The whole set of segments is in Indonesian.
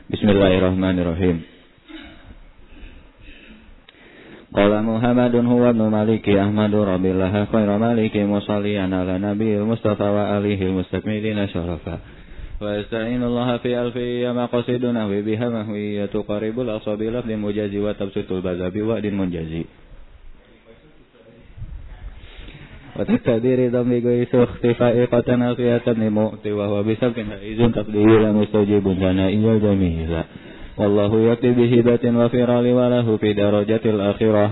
Bismillahirrahmanirrahim. Qala Muhammadun huwa ibnu Maliki Ahmadu Rabbillah khairu maliki musalliyan ala nabiyil Mustafa wa alihi mustakmilina syarafa. Wa asta'inullaha fi alfiyya maqasiduna wa biha mahwiyatu qaribul asabi lafdin mujazi wa tabsutul bazabi wa din munjazi. Wa taqdiri dhammi gaisu ikhtifai qatana fiyatan mu'ti wa huwa bisabkin haizun taqdiran mustajibun sana iyal jamila. Wallahu yakti bihibatin wa firali walahu fi darajatil akhirah.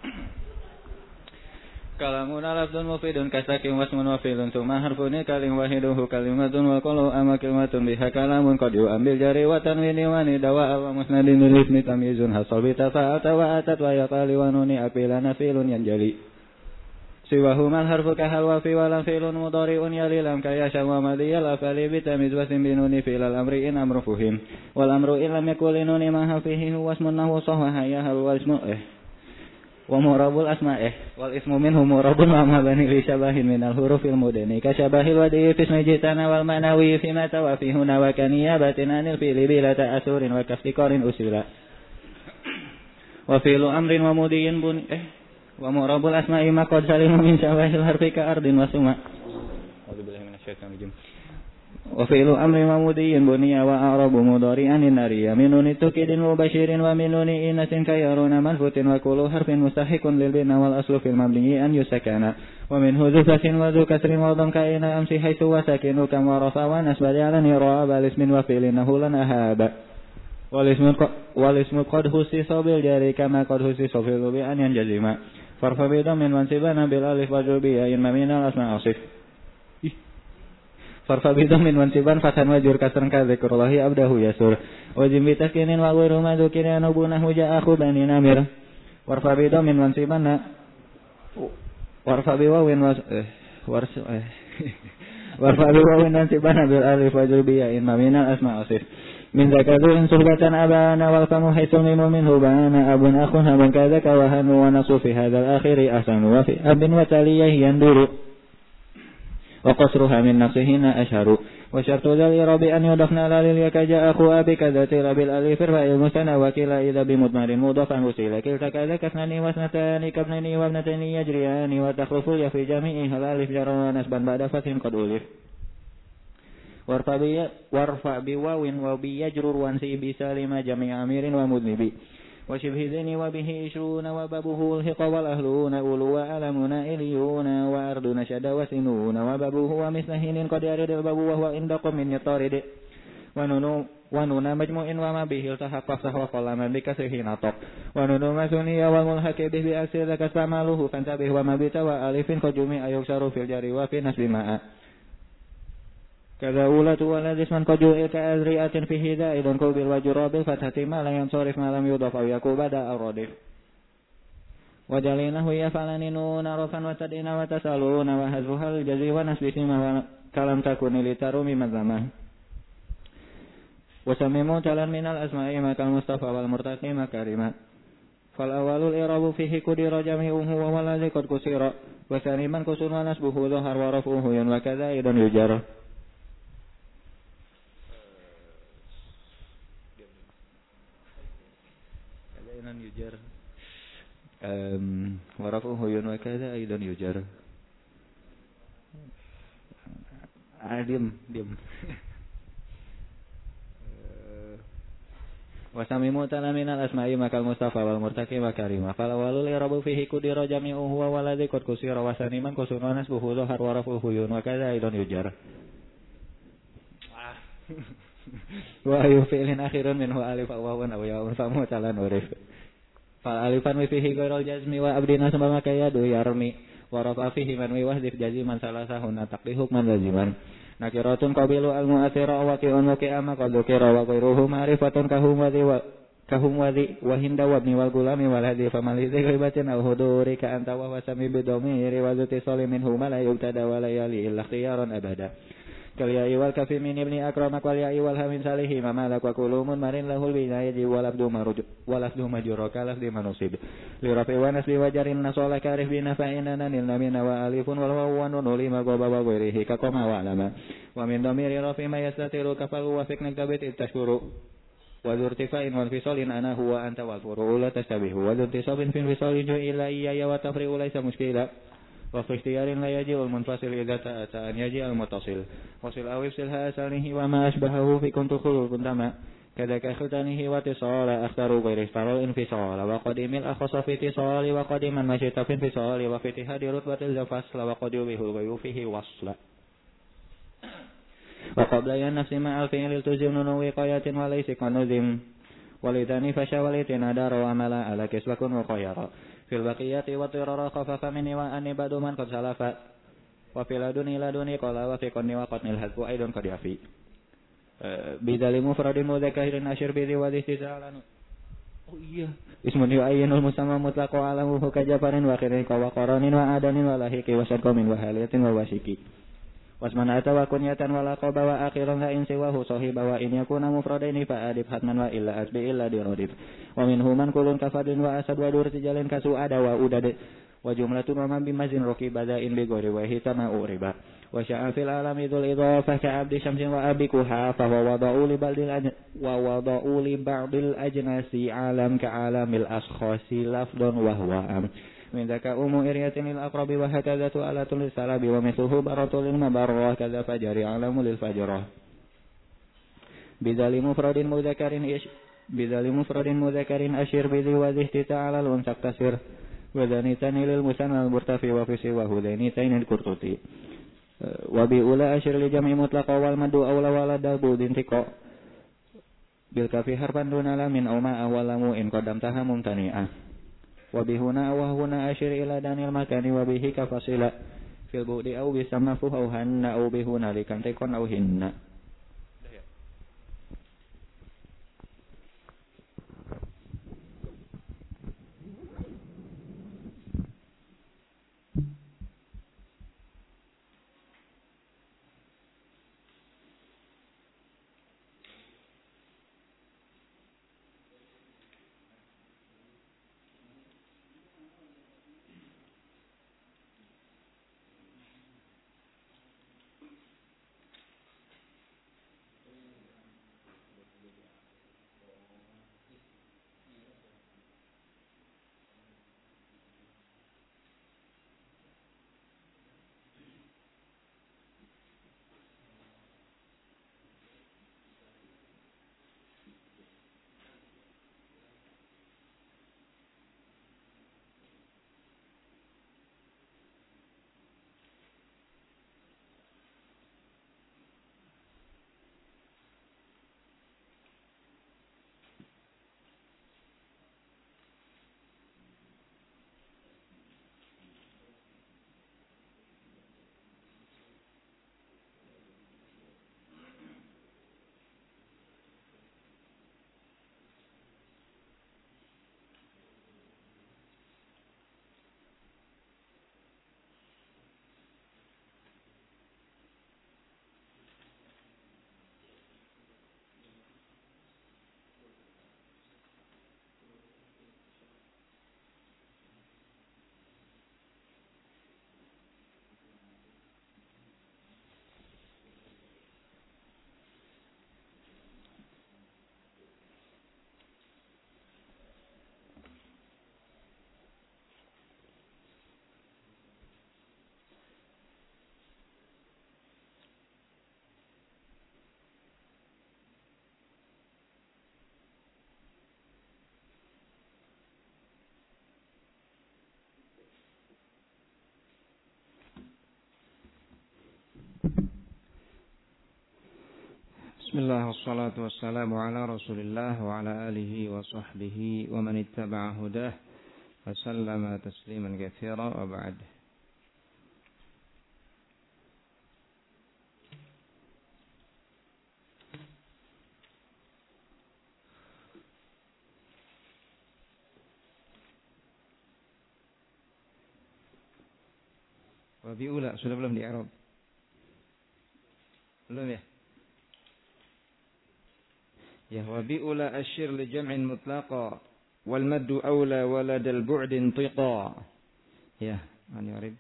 Kalamun alafdun mufidun kasakin wasmun wafilun summa harfuni kalim wahiduhu kalimatun wa qalu ama kalimatun biha kalamun qad yu'ambil jari wa tanwini wa nidawa wa musnadin lismi tamyizun hasal bitafa'ata wa atat wa yaqali wa nuni apilana filun yanjali. Siwahumal harfu kahal wa fi walam filun mudari'un yalilam kaya syamwa madiyal afali bitamiz wa simbinuni filal amri'in amru fuhim wal amru illam yakulinuni maha fihi huwasmun nahu sahwa hayahal wal ismu wa murabul asma'ih wal ismu minhu murabun wa mabani li syabahin minal hurufil mudani ka syabahil wadi'i fismi jitana wal ma'nawi fi mata wa fi huna wa kaniyabatin anil fili bila ta'asurin wa kaftikorin usila wa filu amrin wa mudiyin bun wa murabul asma'i ma qad salimu min syawahil harfi ka ardin wa suma. A'udzubillahi minasyaitonir rajim. Wa fi'lu amri mamudiyyin buniya wa a'rabu mudari'an nariya minuni tukidin wa basyirin wa minuni inasin kayaruna manfutin wa kullu harfin mustahiqun lil bina wal aslu fil mabni an yusakana wa min hudhufatin wa dhu kasrin wa dhamma kaina amsi haitsu wa sakinu kam wa rafa wa nasba jalan yara bal ismin wa fi'lin nahulan ahaba wal ismu qad husisa bil jari kama qad husisa fil bi an yanjazima farfa bidam min mansibana bil alif wa jubiya in maminal asma asif farfa bidam min mansiban fatan wajur kasran ka zikrullahi abdahu yasur wajim bitakinin wa ghairu madzukin anubunahu ja'akhu bani namir warfa bidam min mansibana warfa biwawin warfa biwawin mansibana bil alif wa jubiya in maminal asma asif min zakadun suhbatan abana wal famu haitsul mimu minhu bana abun akhun haban kadzaka wa hanu wa nasu fi hadzal akhiri ahsanu wa fi abin wa taliyah yanduru wa qasruha min nafsihina asharu wa syartu dzal irabi an yudafna lil yakaja akhu abi kadzati rabil alif fa il musana wa kila idza bi mudmarin mudafan usila kilta kadzaka kasnani wasnatani kabnani wa ibnatani yajriyani wa takhrufu ya fi jami'i hal alif jarra nasban ba'da fathin qad ulif warfa bi wawin wa bi yajrur wan si bisa lima jami' amirin wa mudnibi wa shibhi dhini wa bihi ishruna wa babuhu alhiqa wal ahluna ulu wa alamuna iliyuna wa arduna syada wa sinuna wa babuhu wa mislahinin qad yaridil babu wa huwa indaqum min yatarid wa nuna majmu'in wa ma bihi tahaqqaq sahwa qalaman bi kasrihi natab wa nunu masuniya wa mulhaqi bi asir kasamaluhu fantabih wa mabita wa alifin qajumi ayuk saru fil jari wa fi nasbi ma'a kada ulatu waladisman qajul ka azriatin fihi da'idan qabil wa jurabil fathati ma la yansarif ma lam yudaf aw yakubada ar-radif wa jalinahu yafalani nuna rafan wa tadina wa tasaluna wa hazruhal jazi wa nasbisi ma kalam takuni litarumi mazamah wa samimu talan minal asma'i makal mustafa wal murtaqi makarima fal awalul irabu fihi qudira jami'uhu wa waladhi qad kusira wa saniman kusun wa nasbuhu dhahar wa rafuhu yan wa kadza idan yujar. Yujar warafuhu yun wa kada aidan yujar diam wasamimu talaminal asma'i makal mustafa wal murtaqi makarima fala walul irabu fihi qudira jami'uhu wa waladhi qad kusira wasaniman kusunan nasbuhu dhahar warafuhu yun wa kada aidan yujar wa ayu fi'lin akhirun minhu alif aw wawan aw ya'un famu talan urif fal alifan wa fihi ghairul jazmi wa abdina sama kayadu yarmi wa rafa fihi man wa wahdif jaziman salasahuna taqdi hukman laziman nakiratun qabilu al mu'athira wa qi'un wa qi'ama qad dhukira wa ghairuhu ma'rifatun kahum wadhi wa hinda wa ibn wal gulami wal hadi famal hidhi ghaibatin aw huduri ka anta wa wasami bidomiri wa zuti salimin huma la yubtada wa la yali illa ikhtiyaran abada kal ya'i wal kafi min ibni akramak wal ya'i wal hamin salihi ma malak wa kulumun marin lahul binayaji wal abdu maruj wal asdu majura kalaf di manusib li rafi wa nasbi wa jarin nasala karif bi nafa'ina nil namina wa alifun wal wawu wa nun lima goba wa ghairihi ka qama wa alama wa min dhamiri rafi ma yastatiru kafal wa fikna kabit tashkuru wa dzurtifa'in wal fisalin ana huwa anta wal furu'u la tastabihu wa dzurtisabin fil fisalin ila iyya wa tafri'u laysa muskila wa fi ikhtiyarin la yaji'ul munfasil idza ta'ata an yaji'al muttasil wasil awif silha asalihi wa ma asbahahu fi kuntu khulul kuntama كذاك ختانه واتصال أختار غير استرال انفصال وقدم الأخص في اتصال وقدم المشيط في انفصال وفي اتحاد رتبة الفصل وقد يبيه الغيو فيه وصل وقبل النفس مع الفعل التزم ننو وقاية وليس كنزم ولذاني فشا ولتنا دار وعملا على كسبك وقيرا في البقية والضرر خفف مني وأني بعد من قد سلف وفي لدني قال وفي قني وقتني الهدف أيضا قد يفي Bidali mufradin mudzakarin asyir bi wadhi istisalan. Oh iya, ismun yu'ayyinul musamma mutlaqo alamu kajafarin wa khirin wa qaranin wa adanin wa lahiqi wa sadqamin wa haliyatin wa wasiki. Wasman ata wa kunyatan wa laqaba wa akhiran la insi wa sahiba wa in yakuna mufradaini fa adib hatman wa illa asbi illa diradif. Wa minhum man kulun kafadin wa asad wa dur tijalin kasu ada wa udad wa jumlatun wa man bimazin ruki badain bi ghairi wa hitama uriba. Wa sya'a fil alami dzul idhafah ka'abdi syamsin wa abikuha fa huwa wada'u li ba'dil ajnasi alam ka'alamil askhasi lafdun wa huwa am min dzaka umu iryatin lil aqrabi wa hakadha tu'alatul salabi wa mithluhu baratul lil mabarrah kadza fajari alamu lil fajrah bidzali mufradin mudzakarin asyir bi wadhi ta'ala al unsak tasir wa dhanitani lil musanna al murtafi wa fi wa hudainitain al qurtuti wa bi ula asyir li jam'i mutlaq wal madu awla walada budin tiqa bil kafi harfan duna lamin aw ma awalamu in qadam tahamum tani'ah wa bihuna wa huna asyir ila danil makani wa bihi kafasila fil budi aw bisamafu aw hanna aw bihuna likan tiqon aw hinna. Bismillah wassalatu wassalamu ala rasulillah wa ala alihi wa sahbihi wa man ittaba'a hudah wa sallama tasliman katsira wa ba'd. Wa bi'ula sudah belum di Arab? Belum ya? Ya wa bi'ula asyir li jam'in mutlaqa wal maddu awla walad al bu'd intiqa. Ya, an yarib.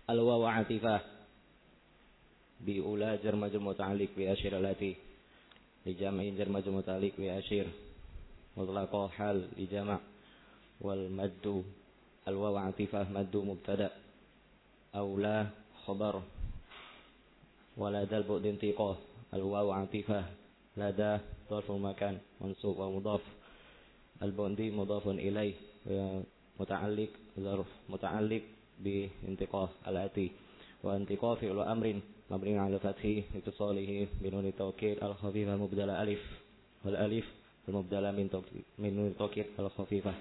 al-wawu atifah bi ula jar majrur muta'alliq bi asyir allati li jam'in jar majrur muta'alliq bi asyir mutlaqah hal li jama' wal maddu al-wawu atifah maddu mubtada aula khabar wala dal bu'd intiqah al-wawu atifah lada dharful makan mansub wa mudhaf al-bu'di mudhafun ilaih muta'alliq zarf muta'alliq bi intiqah al-ati wa intiqah fi'lu amrin mabni 'ala fathi litisalihi bi nun tawkid al-khafifah mubdala alif wal alif al-mubdala min nun tawkid al-khafifah.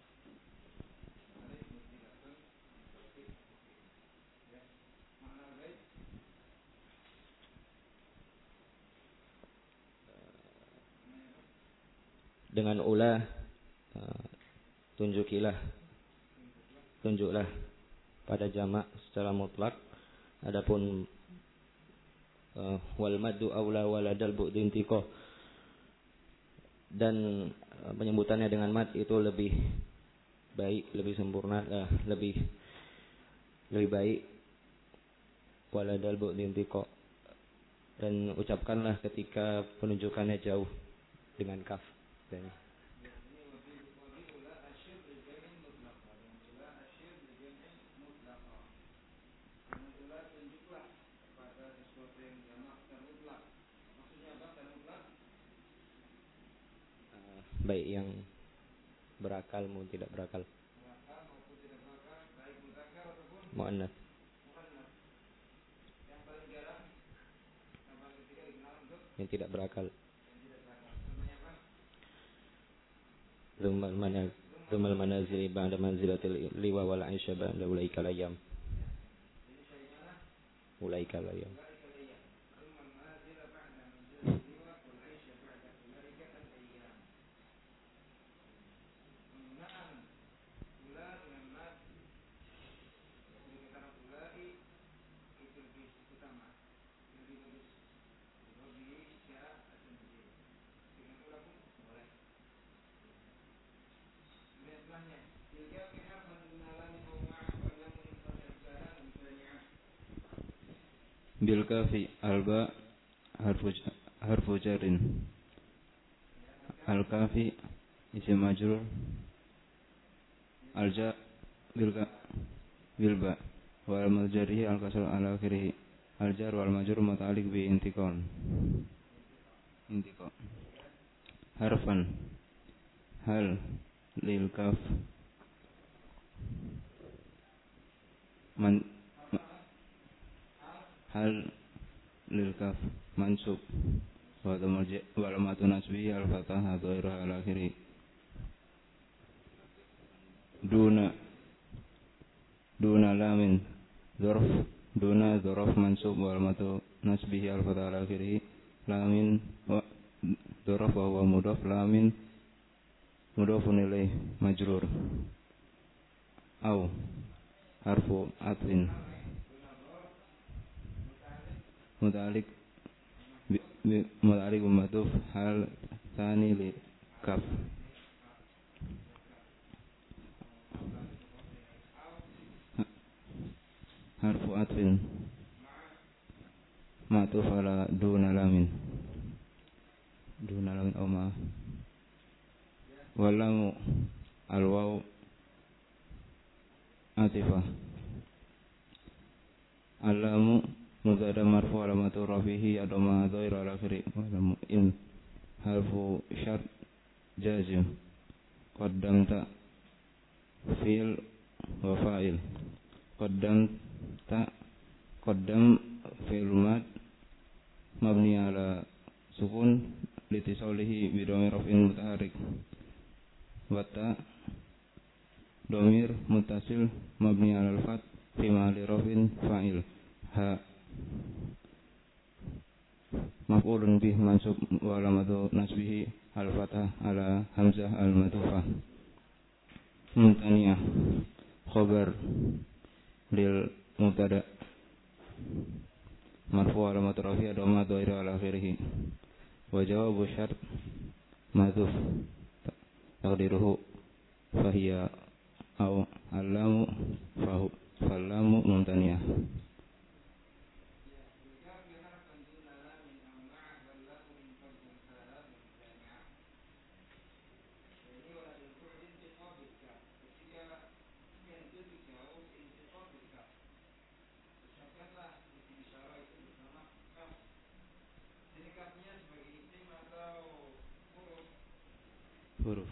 Dengan ulah tunjuklah pada jamak secara mutlak. Adapun wal maddu aula waladal bu'd intiqah dan penyebutannya dengan mad itu lebih baik, lebih sempurna, lebih baik waladal bu'd intiqah, dan ucapkanlah ketika penunjukannya jauh dengan kaf. Baik yang berakal maupun tidak berakal. Mu'annas. Yang tidak berakal. Zumal manazili ba'da manzilatil liwa wal 'aisha ba'da ulaikal ayyam. Ulaikal ayyam. Bil kafi alba harfu jarin al kafi isim majrur alja bil ba wal majruri al kasr ala akhirih al jar wal majrur muta'alliq bi intiqal harfan hal lil kaf hal lil kaf mansub wa alamatu nasbihi al fathah dhahirah al akhiri duna lamin dzarf mansub wa alamatu nasbihi al fathah al akhiri lamin wa dzarf wa huwa mudhaf lamin mudhafun ilaih majrur au harfu atfin muta'alliq matuf hal tsani li kaf harfu atfin matuf ala duna lamin ma walamu alwaw atifah alamu mubtada marfu alamatu rafihi adama dhair ala akhiri wa in harfu syart jazim qaddamta fi'il wa fa'il qaddam fi'il mad mabni ala sukun litisalihi bi dhamir raf'in mutaharrik wa ta dhamir muttasil mabni ala al-fath fi mahalli raf'in fa'il ha maf'ulun bih mansub wa alamatu nasbihi al-fathah ala hamzah al-matufah mumtaniyah khabar lil mubtada marfu alamatu rafi' dhamma dhaira ala akhirih wa jawabu syart madhuf taqdiruhu fahiya au alamu fahu fallamu mumtaniyah. Huruf.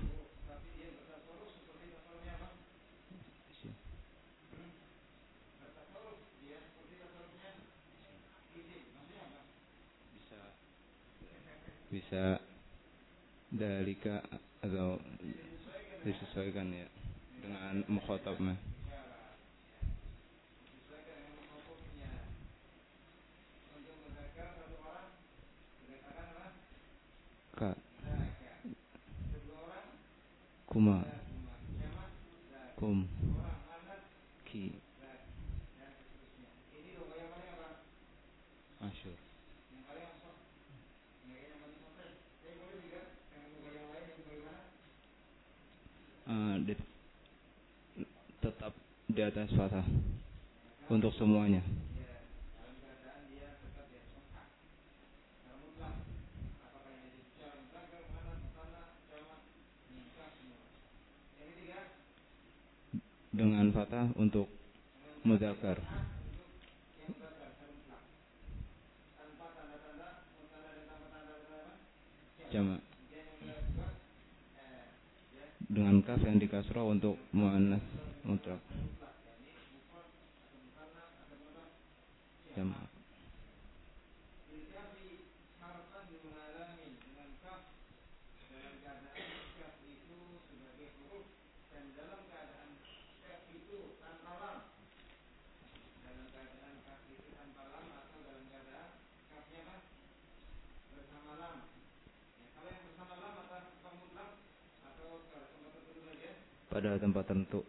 Bisa dalika atau disesuaikan ya dengan mukhatabnya. Ka, kuma, kum, ki, asyur. Tetap di atas fathah untuk semuanya. Dengan fathah untuk mudzakkar. Jamak. Dengan kaf yang dikasrah untuk muannas mutlak. Jamak. Pada tempat tertentu.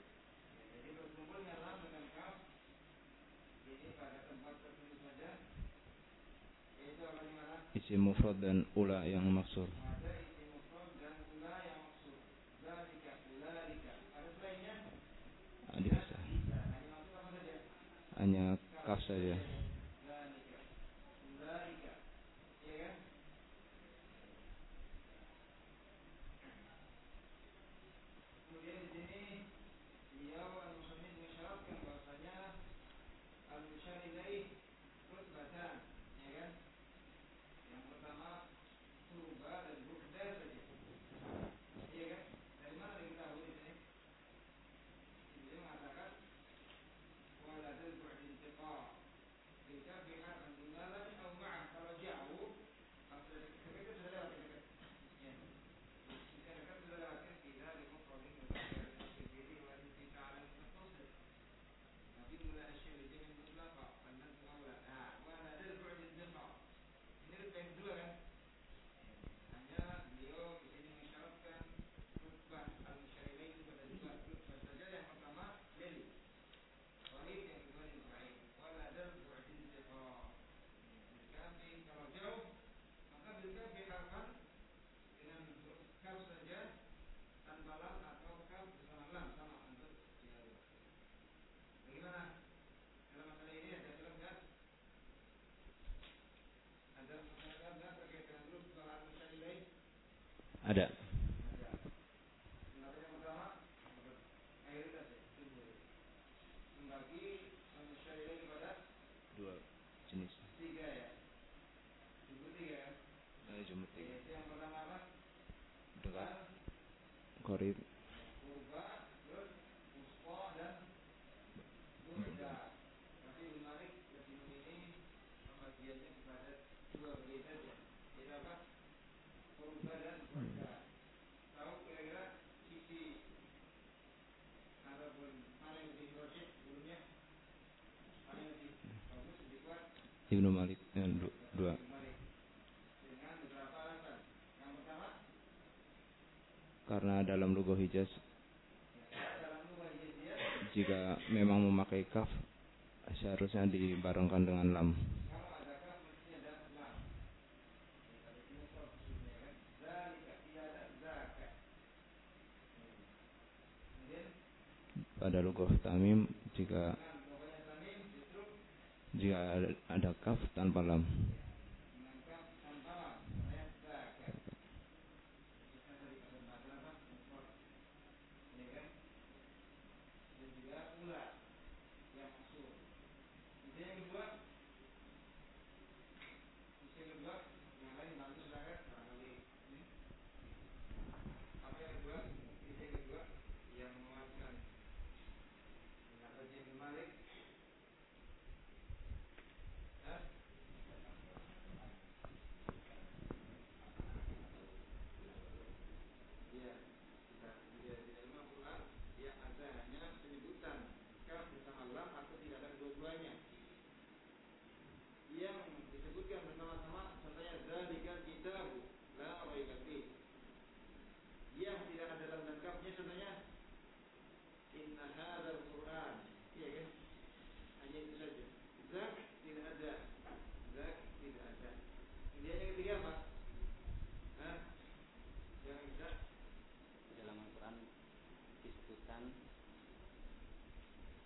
Isim mufrad dan ula yang maksur. Bisa. Hanya kaf saja. Ada. Dua jenis. Jumlah tiga. Dekat. Qarib. Ibnu Malik dua. Karena dalam lugah Hijaz jika memang memakai kaf seharusnya dibarengkan dengan lam. Pada lugah Tamim jika ada kaf tanpa lam.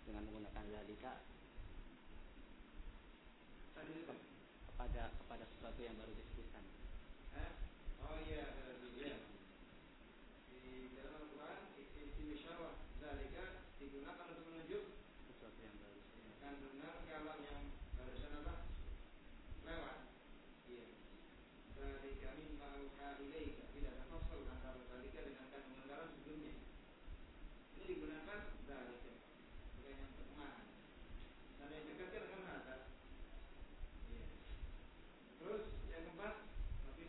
dengan menggunakan zalika kepada sesuatu yang baru disebutkan. Oh iya, iya. Di dalam Al-Quran isim isyarah zalika digunakan untuk menunjuk Sesuatu yang baru. kan benar kalau yang barusan apa? Lewat. Iya. Zalika mimma auha ilaika, tidak terfasil antara zalika dengan kandungan dalam sebelumnya. Ini digunakan zalika bukan yang kemarin. Dan yang dekatkan dengan hada. Iya. Terus yang keempat, tapi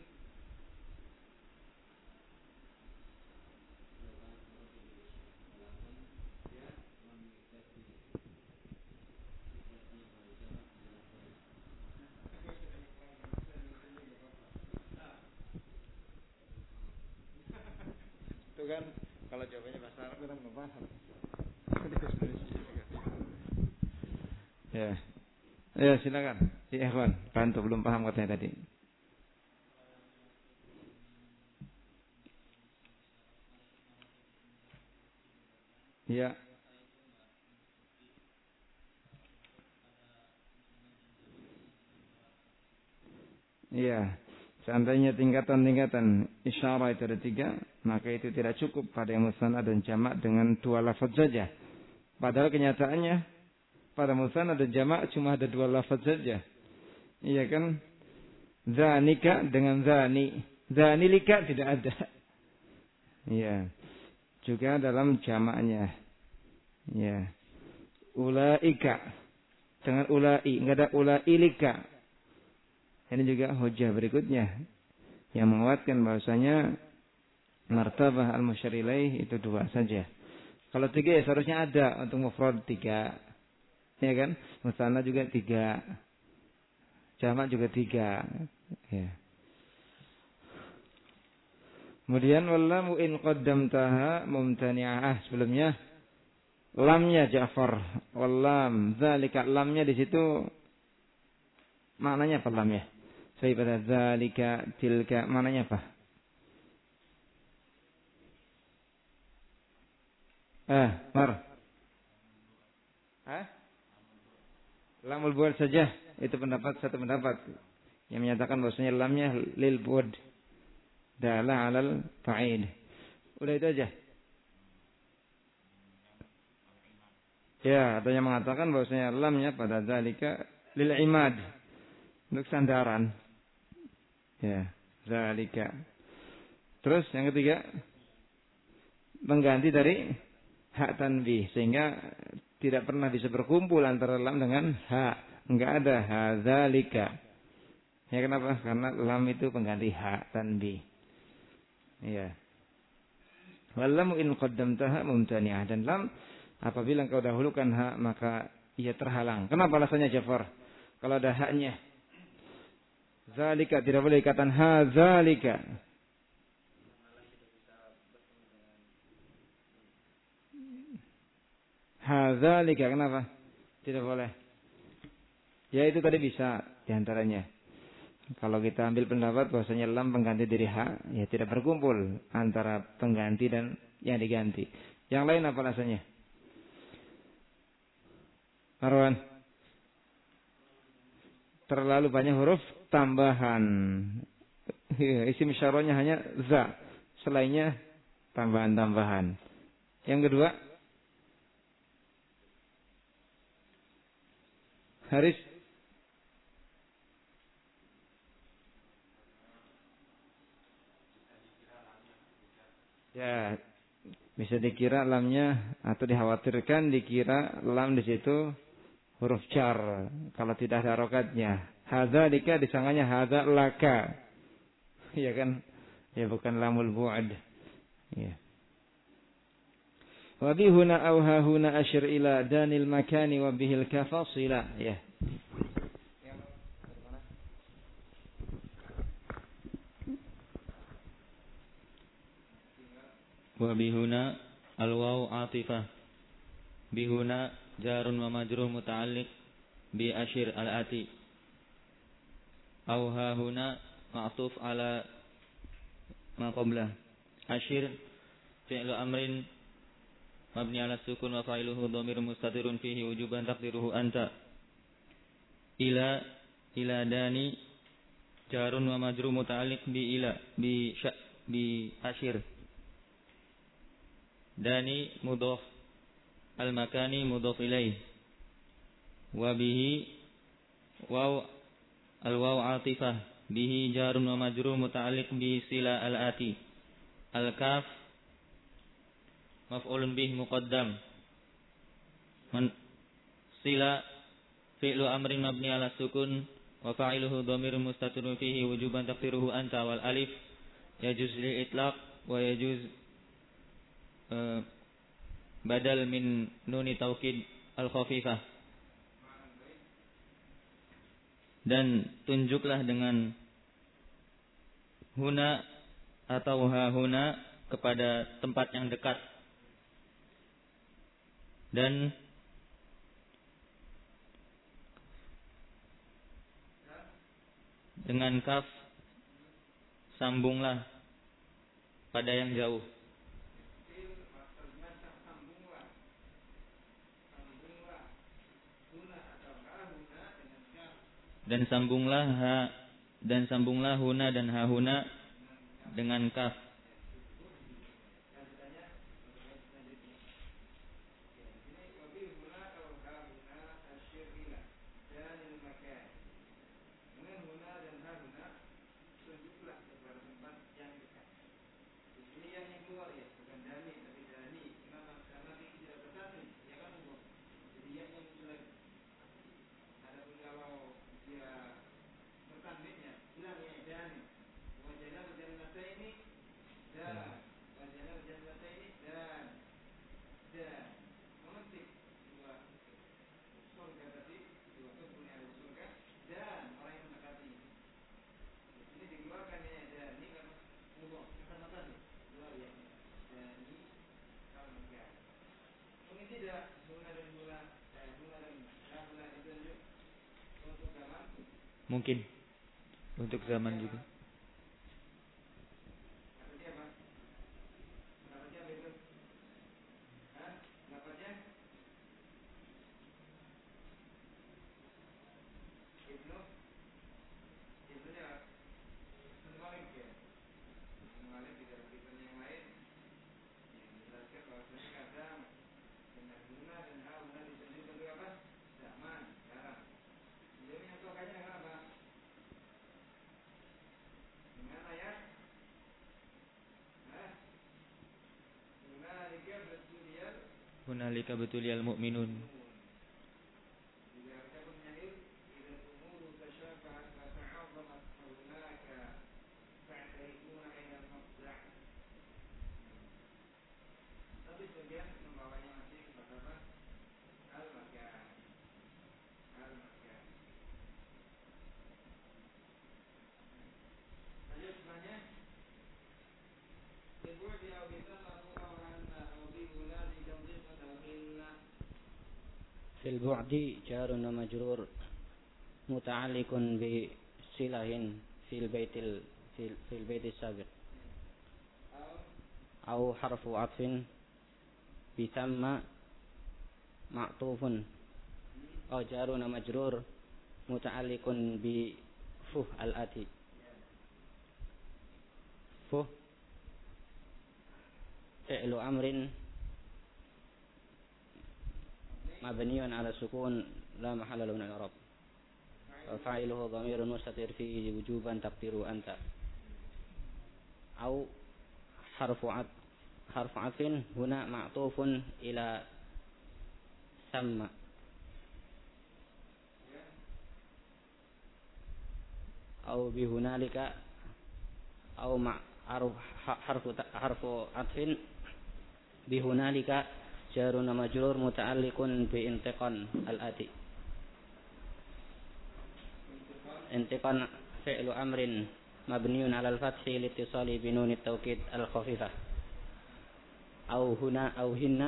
itu kan kalau jawabannya bahasa Arab kita belum paham. Ya. Ya, silakan. Si Ikhwan, bantu belum paham katanya tadi. Ya. Iya. Seandainya tingkatan-tingkatan isyarah itu ada 3, maka itu tidak cukup pada yang musannad dan jamak dengan 2 lafaz saja. Padahal kenyataannya pada musannad dan jamak cuma ada 2 lafaz saja. Iya kan? Zanika dengan zani. Zanilika tidak ada. Iya. Juga dalam jamaknya. Iya. Ulaika dengan ulai, enggak ada ulailika. Ini juga hujah berikutnya yang menguatkan bahwasanya martabah al-musyar ilaih itu 2 saja. Kalau 3 ya seharusnya ada untuk mufrad 3. Ya kan? Musanna juga 3. Jamak juga 3. Ya. Kemudian wallamu in qaddamtaha mumtani'ah. Sebelumnya lamnya Ja'far. Wallam zalika, lamnya di situ maknanya apa lamnya? Saya pada zalika tilka maknanya apa? Mar. Lamul buad saja. Itu satu pendapat yang menyatakan bahwasanya lamnya lil buad. Dala 'alal fa'il. Udah itu aja. Ya, ada yang mengatakan bahwasanya lamnya pada zalika lil imad. Untuk sandaran. Ya, zalika. Terus yang ketiga, mengganti dari hak tanbih sehingga tidak pernah bisa berkumpul antara lam dengan ha. Enggak ada hadzalika. Ya kenapa? Karena lam itu pengganti hak tanbih. Iya. Wallamu in qaddamtaha mumtani'ah, dan lam apabila engkau dahulukan hak maka ia terhalang. Kenapa alasannya Ja'far? Kalau ada haknya zalika tidak boleh dikatakan hadzalika. Hadzalika kenapa? Tidak boleh. Ya itu tadi bisa diantaranya. Kalau kita ambil pendapat bahwasanya lam pengganti dari ha, ya tidak berkumpul antara pengganti dan yang diganti. Yang lain apa alasannya? Marwan. Terlalu banyak huruf tambahan. Isim isyarahnya hanya za. Selainnya tambahan-tambahan. Yang kedua, Haris. Ya, bisa dikira lamnya atau dikhawatirkan dikira lam di situ huruf jar kalau tidak ada harokatnya. Hadzalika disangkanya hadza laka. Iya kan? Ya bukan lamul bu'ad. Ya. Wa bihuna aw hahuna asyir ila danil makani wa bihil kafasila. Ya. Wa bihuna al-waw atifah. Bihuna jarun wa majrur muta'alliq bi asyir al-ati. Aw hahuna ma'tuf ala ma qabla. Asyir fi'lu amrin mabni ala sukun wa fa'iluhu dhamir mustatirun fihi wujuban taqdiruhu anta. Ila dani jarun wa majrur muta'alliq bi ila bi ashir. Dani mudhaf al makani mudhaf ilaih. Wa bihi waw al waw atifah bihi jarun wa majrur muta'alliq bi sila al ati. Al kaf maf'ulun bih muqaddam. Sila fi'lu amrin mabni ala sukun wa fa'iluhu dhamirun mustatirun fihi wujuban taqdiruhu anta wal alif yajuz lil itlaq wa yajuz badal min nuni taukid al khafifah. Dan tunjuklah dengan huna atau ha huna kepada tempat yang dekat. Dan dengan kaf sambunglah pada yang jauh. Dan sambunglah huna dan ha huna dengan kaf. Mungkin untuk zaman juga. Hunalika betuliyal mu'minun. في البعد جار ومجرور متعلق بصلة في البيت السابق أو حرف عطف بثم معطوف أو جار ومجرور متعلق بفه الآتي. فه فعل أمر مبني على السكون لا محل له من الإعراب وفاعله ضمير مستتر فيه وجوبا تقديره أنت. أو حرف عطف هنا معطوف إلى ثم أو بهنالك أو مع حرف عطف بهنالك جار ومجرور متعلق بانتقان الآتي. انتقان فعل أمر مبني على الفتح لاتصال بنون التوكيد الخفيفة أو هنا أو هن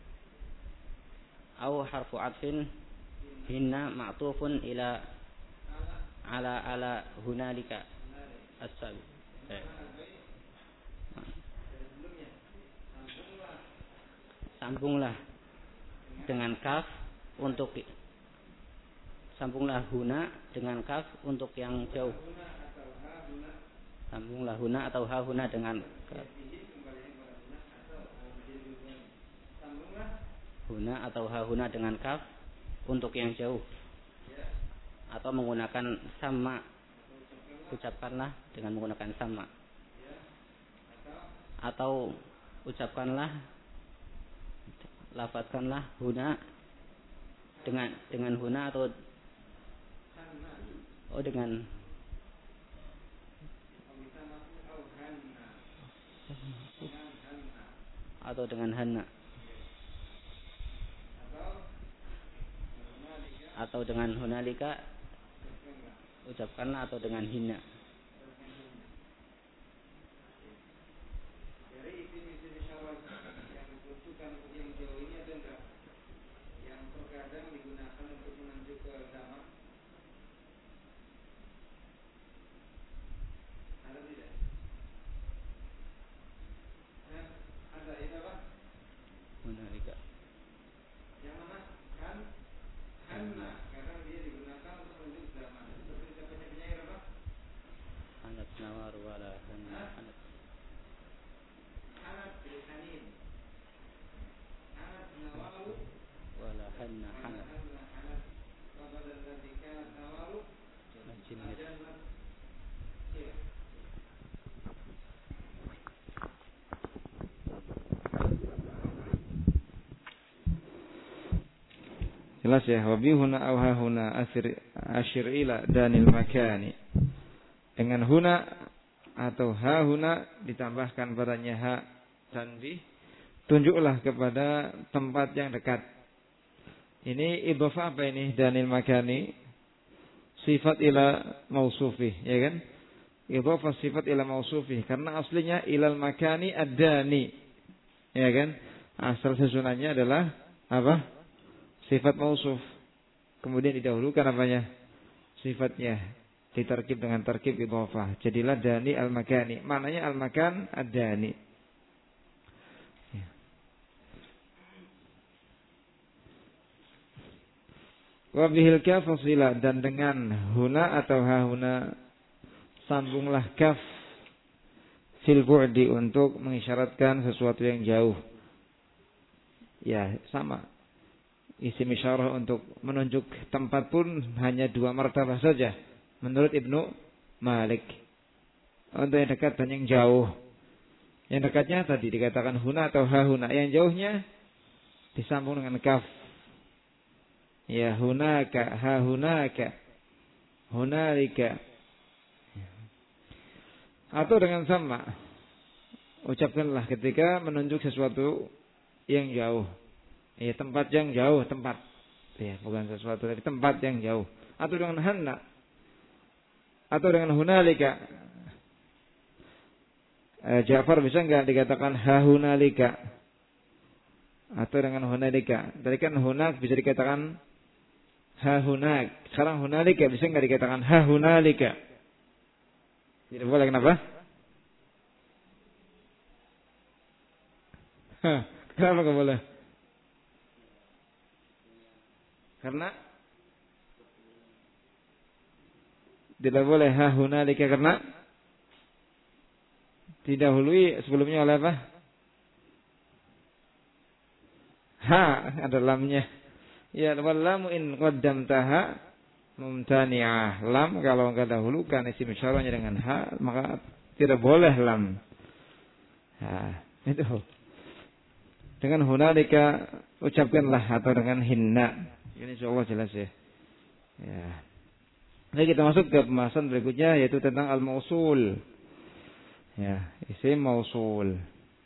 أو حرف عطف هن معطوف إلى على هنالك السابق. sambunglah dengan kaf untuk huna dengan kaf untuk yang jauh. Sambunglah huna atau ha huna dengan kaf. Huna atau ha huna dengan kaf untuk yang jauh. Atau menggunakan sama. Ucapkanlah dengan menggunakan sama. Atau ucapkanlah, lafazkanlah huna dengan huna atau dengan hanna atau dengan hunalika, ucapkanlah atau dengan hinna. Jelas ya, wabi huna au ha huna asyir ila danil makani. Dengan huna atau ha huna ditambahkan padanya ha tanbih, tunjuklah kepada tempat yang dekat. Ini idhofah apa ini? Danil makani sifat ila mausufih, ya kan? Idhofah sifat ila mausufih karena aslinya ilal makani ad-dani. Ya kan? Asal susunannya adalah apa? Sifat mausuf. Kemudian didahulukan apanya? Sifatnya. Ditarkib dengan tarkib idhofah. Jadilah dani al-makani. Maknanya al-makan ad-dani. Wa bihil kaf fasila, dan dengan huna atau ha huna sambunglah kaf fil bu'di untuk mengisyaratkan sesuatu yang jauh. Ya, sama. Isim isyarah untuk menunjuk tempat pun hanya 2 martabah saja menurut Ibnu Malik. Untuk yang dekat dan yang jauh. Yang dekatnya tadi dikatakan huna atau ha huna. Yang jauhnya disambung dengan kaf. Ya, hunaka, ha hunaka, hunalika. Atau dengan sama. Ucapkanlah ketika menunjuk sesuatu yang jauh. Ya, tempat yang jauh, tempat. Ya, bukan sesuatu, tapi tempat yang jauh. Atau dengan hanna. Atau dengan hunalika. Ja'far bisa enggak dikatakan ha hunalika? Atau dengan hunalika. Tadi kan hunak bisa dikatakan ha hunak. Sekarang hunalika bisa enggak dikatakan ha hunalika? Tidak boleh, kenapa? Kenapa enggak boleh? Karena tidak boleh ha hunalika karena didahului sebelumnya oleh apa? Ha ada lamnya. Ya, wal lamu in qaddamtaha mumtani'ah. Lam kalau enggak dahulukan isim isyarahnya dengan ha, maka tidak boleh lam. Ha, itu. Dengan hunalika ucapkanlah atau dengan hinna. Ini insyaallah jelas ya. Ya. Jadi kita masuk ke pembahasan berikutnya yaitu tentang al-mausul. Ya, isim mausul.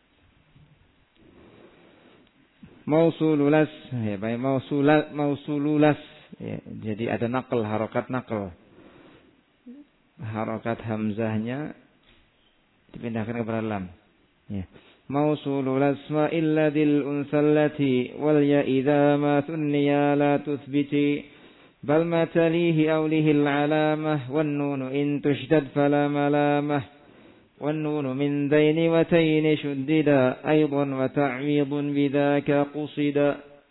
Mausululas, ya, baik mausululas. Ya, jadi ada naql, harokat naql. Harokat hamzahnya dipindahkan kepada lam. Ya. Mausulul asma'il ladil unsallati wal ya idza ma thunniya la tuthbiti bal ma talihi awlihi al alamah wan nun in tushdad fala malamah والنون من ذين وتين شددا أيضا وتعويض بذاك قصدا.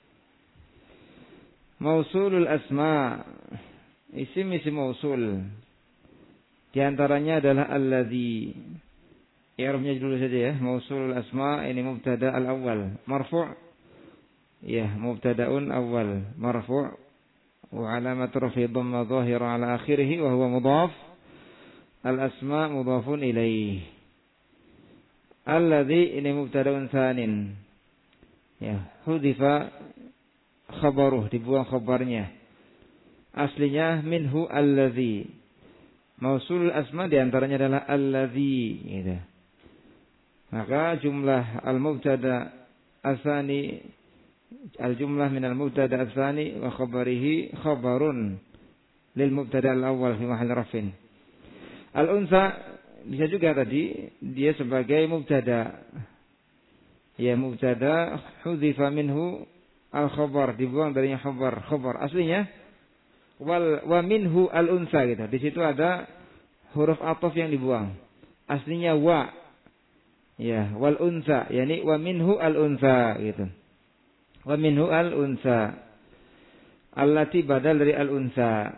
Mausulul asma, isim-isim mausul. Di antaranya adalah alladzi. I'rabnya dulu saja ya. Mausulul asma ini mubtada al-awwal, marfu'. Ya, mubtada'un awwal, marfu'. Wa alamat rafi dhamma dhahira ala akhirih wa huwa mudhaf. Al-asma mudhafun ilaih. Alladzi ini mubtada'un tsanin. Ya, hudifa khabaruh, dibuang khabarnya. Aslinya minhu alladzi. Mausul asma diantaranya adalah alladzi gitu. Maka jumlah al-mubtada asani, al-jumlah min al-mubtada asani wa khabarihi khabarun lil mubtada al-awwal fi mahall rafin. Al-unsa bisa juga tadi dia sebagai mubtada. Ya, mubtada hudzifa minhu al-khabar, dibuang darinya khabar. Aslinya wa minhu al-unsa gitu. Di situ ada huruf ataf yang dibuang. Aslinya wa. Ya, wal unsa, yakni wa minhu al-unsa gitu. Wa minhu al-unsa. Allati badal dari al-unsa.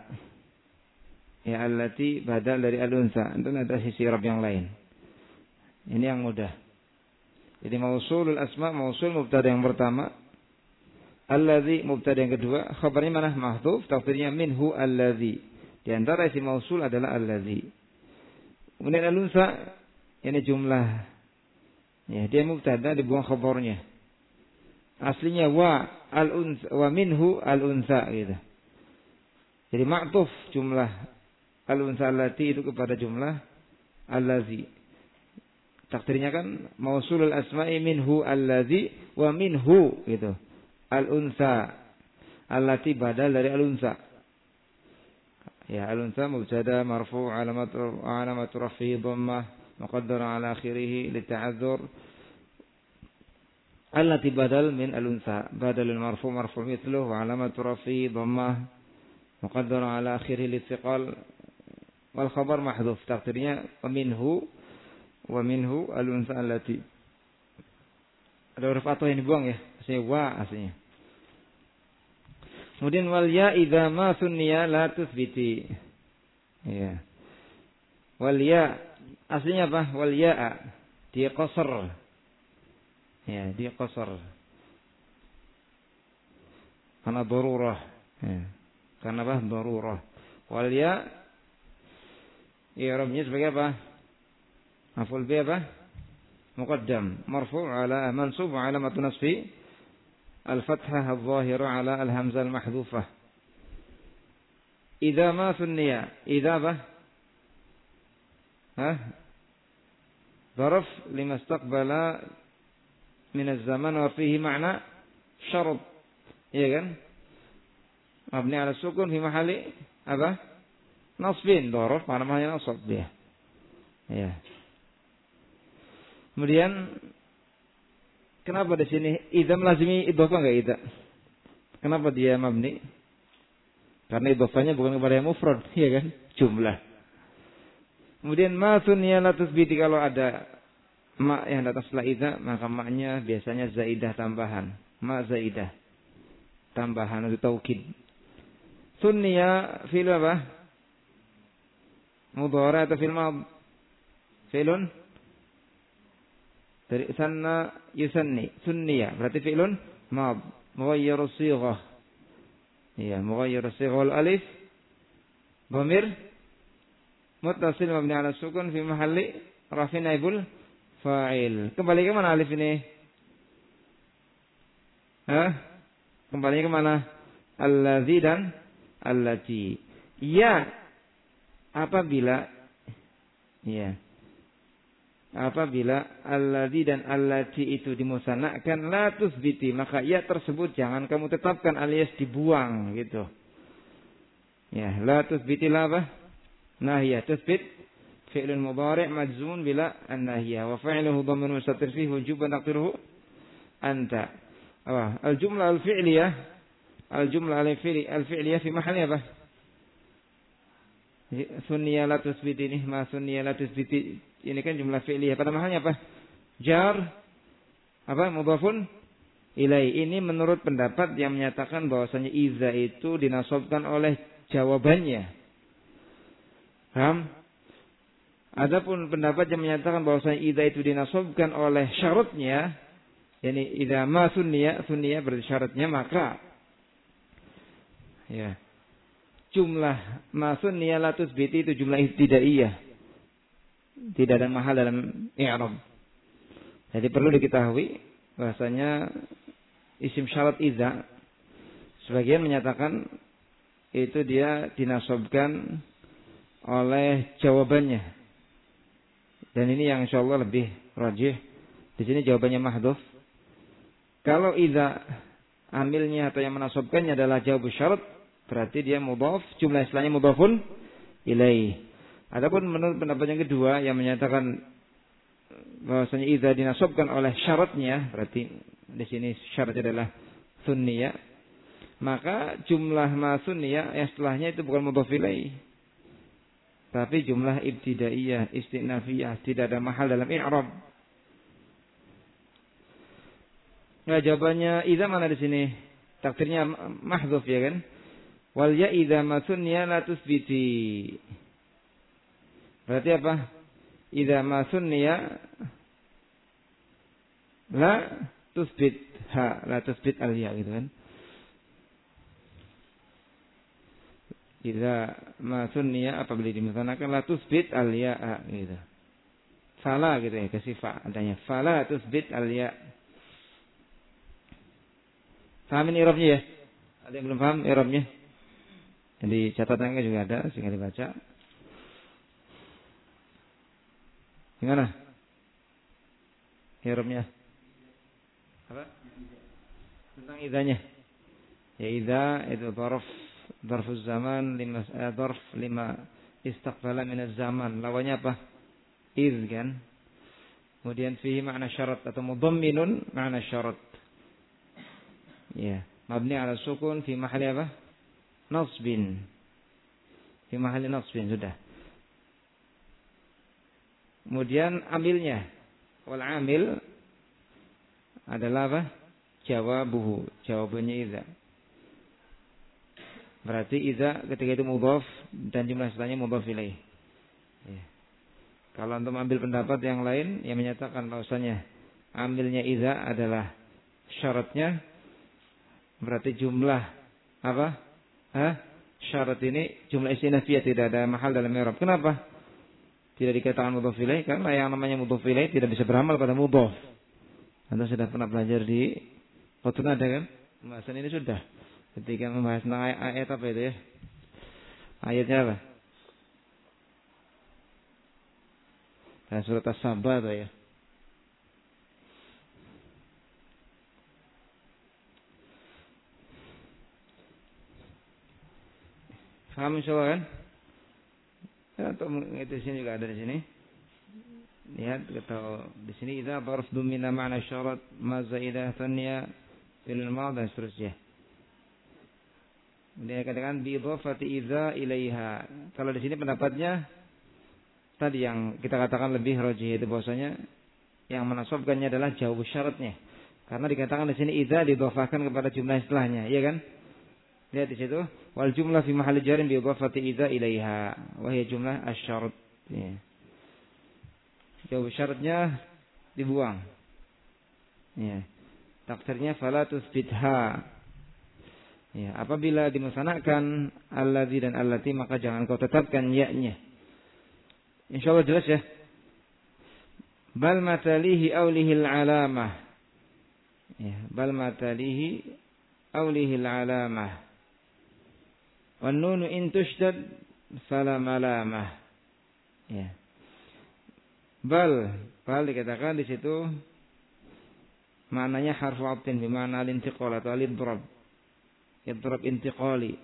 Ya, allati badal dari al-unsa. Itu ada sisi i'rab yang lain. Ini yang mudah. Jadi mausulul asma, mausul mubtada yang pertama. Alladzi mubtada yang kedua, khabarnya mana? Mahdhuf, taqdirnya minhu alladzi. Di antara isim mausul adalah alladzi. Kemudian al-unsa ini jumlah. Ya, dia mubtada dibuang khabarnya. Aslinya wa al-unsa wa minhu al-unsa gitu. Jadi ma'tuf jumlah al-unsa allati itu kepada jumlah alladzi. Takdirnya kan mausulul asma'i minhu alladzi wa minhu gitu. Al-unsa allati badal dari al-unsa. Ya, al-unsa mubtada marfu' alamat rafi'i dhammah muqaddara ala akhirih lita'adzur. Allati badal min al-unsa, badalul marfu' mithluhu wa alamat rafi'i dhammah muqaddara ala akhirih lithiqal wal khabar mahdhuf. Takdirnya wa minhu al-unsa allati. Ada huruf atau yang dibuang ya, aslinya wa aslinya. Kemudian wal ya idza ma sunniya la tuthbiti. Ya. Wal ya aslinya apa? Wal ya dia qasar. Ya, dia qasar. Karena darurah. Ya. Karena apa? Darurah. Wal ya i'rabnya sebagai apa? Maf'ul bi apa? Muqaddam, marfu' ala mansub wa alamat nasbi al-fathah al-zahira ala al-hamzah al-mahdhufah. Idza ma sunniya, idza bah? Zarf lima istaqbala min az-zaman wa fihi ma'na syarat. Iya kan? Mabni ala sukun fi mahalli apa? Nasbin, zarf mana mahallnya nasab dia. Ya. Kemudian kenapa di sini idza melazimi idhofah enggak idza? Kenapa dia mabni? Karena idhofahnya bukan kepada yang mufrad, iya kan? Jumlah. Kemudian ma sunniya la tusbiti, kalau ada ma yang datang setelah idza, maka maknya biasanya zaidah tambahan. Ma zaidah. Tambahan atau taukid. Sunniya fi'il apa? Mudhari' atau fi'il madhi? Fi'lun dari sanna yusanni, sunniya berarti fi'lun madh, mughayyir as-sighah. Ya, mughayyir as-sighah wal alif dhamir muttasil mabni 'ala sukun fi mahalli raf'in naibul fa'il. Kembali ke mana alif ini? Kembali ke mana? Allazi dan allati. Ya, apabila alladzi dan allati itu dimusannakan la tusbiti, maka ya tersebut jangan kamu tetapkan alias dibuang gitu. Ya, la tusbiti la apa? Nahiyah. Tusbit fi'lun mudhari' majzum bila an-nahiyah wa fa'iluhu dhamir mustatir fihi wujuban taqdiruhu anta. Al-jumlah al-fi'liyah fi mahalli apa? Sunniya la tusbiti ini, ma sunniya la tusbiti. Ini kan jumlah fi'liyah. Pada mahalnya apa? Jar apa? Mudhafun ilai. Ini menurut pendapat yang menyatakan bahwasanya iza itu dinasabkan oleh jawabannya. Paham? Adapun pendapat yang menyatakan bahwasanya iza itu dinasabkan oleh syaratnya, yakni idza ma sunniya berarti syaratnya, maka ya jumlah ma sunniya la tusbiti itu jumlah ibtidaiyah. Tidak ada mahal dalam i'rab. Jadi perlu diketahui bahwasanya isim syarat idza sebagian menyatakan itu dia dinasabkan oleh jawabannya. Dan ini yang insyaallah lebih rajih. Di sini jawabannya mahdhuf. Kalau idza amilnya atau yang menasabkannya adalah jawab syarat, berarti dia mudhaf, jumlah istilahnya mudhafun ilaih. Adapun menurut pendapat yang kedua yang menyatakan bahwasanya idza dinasabkan oleh syaratnya, berarti di sini syaratnya adalah sunniyah, maka jumlah ma sunniyah yang setelahnya itu bukan mudhaf ilaih, tapi jumlah ibtidaiyah, istinafiyah, tidak ada mahal dalam i'rab. Nah, jawabannya idza mana di sini? Takdirnya mahdhuf ya kan? Wal ya idza ma sunniyah la tusbiti. Berarti apa? Idza ma sunniya la tusbit la tusbit al-ya gitu kan. Idza ma sunniya apabila dimusannakan la tusbit al-ya gitu. Fala gitu ya, kasih fa adanya. Fala tusbit al-ya. Pahamin i'rabnya ya? Ada yang belum paham i'rabnya? Jadi catatannya juga ada sehingga dibaca. Gimana? I'rabnya? Apa? Tentang idzanya. Ya idza itu dzarfuz zaman dzarf lima istaqbala min az-zaman. Lawannya apa? Idz kan. Kemudian fihi makna syarat atau mudhamminun makna syarat. Ya, mabni ala sukun fi mahalli apa? Nasbin. Fi mahalli nasbin sudah. Kemudian amilnya, wal amil adalah apa? Jawabuhu, jawabannya idza. Berarti idza ketika itu mudhaf dan jumlah setelahnya mudhaf ilaih. Ya. Kalau untuk ambil pendapat yang lain yang menyatakan bahwasanya amilnya idza adalah syaratnya, berarti jumlah apa? Syarat ini jumlah istinafiyah, tidak ada mahal dalam i'rab. Kenapa? Tidak dikatakan mudhaf ilaih karena yang namanya mudhaf ilaih tidak bisa beramal pada mudhaf. Anda sudah pernah belajar di Qutun ada kan? Pembahasan ini sudah. Ketika membahas tentang ayat apa itu ya? Ayatnya apa? Dan surat As-Sabah itu ya. Faham insyaallah kan? Atau itu sini juga ada di sini. Lihat atau di sini idza darf dumina ma'na syarat ma zaidah thaniya fil madhi dan seterusnya. Dia katakan bi idhafati idza ilaiha. Kalau di sini pendapatnya tadi yang kita katakan lebih rajih itu bahwasanya yang menasabkannya adalah jawab syaratnya. Karena dikatakan di sini idza didhafahkan kepada jumlah istilahnya, iya kan? Lihat di situ wal jumlah fi mahalli jarin bi idhafati idza ilaiha wa hiya jumlah asy-syart. Ya. Jawab syaratnya dibuang. Ya. Takdirnya fala tusbitha. Ya, apabila dimusanakan alladzi dan allati maka jangan kau tetapkan ya-nya. Insyaallah jelas ya. Bal matalihi aulihil alamah. Ya, bal matalihi aulihil alamah. Wan nunu in tushdad fala malamah. Ya. Bal dikatakan di situ maknanya harfu atfin bi ma'na al-intiqal atau al-idrab. Idrab intiqali.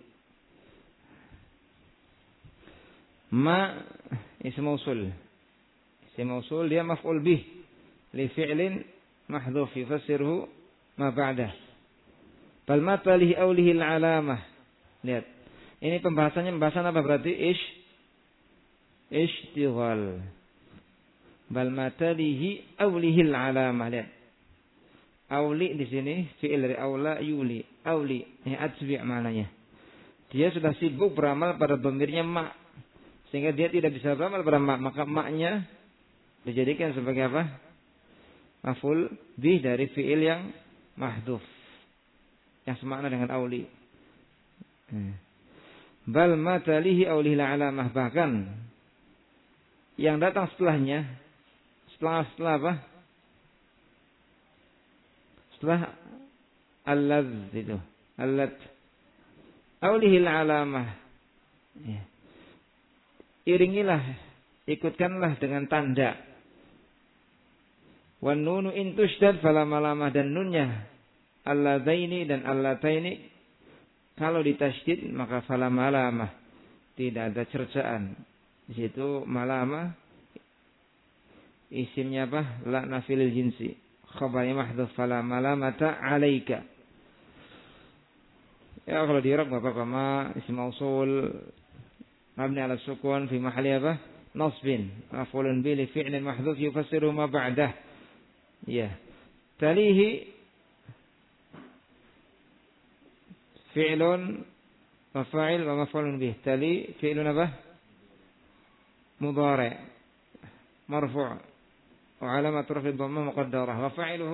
Ma ism mausul. Ism mausul dia maf'ul bih li fi'lin mahdhuf yufassiruhu ma ba'dah. Bal matalihi aulihi al-alamah. Lihat. Ini pembahasan apa berarti? ishtighal. Bal matalihi awlihil alamah. Lihat. Awli di sini fi'il dari aula yuli. Awli atbi' maknanya. Dia sudah sibuk beramal pada dhamirnya ma, sehingga dia tidak bisa beramal pada ma, maka maknya dijadikan sebagai apa? Maf'ul bih dari fi'il yang mahdhuf, yang semakna dengan awli. Bal matalihi awlihil alamah, bahkan yang datang setelahnya, setelah apa? Setelah al-ladz itu, al-ladz awlihil alamah. Ya. Iringilah, ikutkanlah dengan tanda. Wan nunu in tushdad fala malamah, dan nunnya alladzaini dan allataini kalau ditasydid maka fala malamah, tidak ada cercaan. Di situ malamah isimnya apa? La nafilil jinsi. Khabarnya mahdhuf fala malamata alaika. Ya kalau di i'rab enggak apa-apa, ma isim mausul mabni ala sukun fi mahalli apa? Nasbin. Maf'ulun bi li fi'lin mahdhuf yufassiru ma ba'dah. Ya. Talihi fi'lun wa fa'il wa maf'ulun bih. Tali fi'lun apa? Mudhari' marfu'. وعلامة رفع الضمة مقدرة وفاعله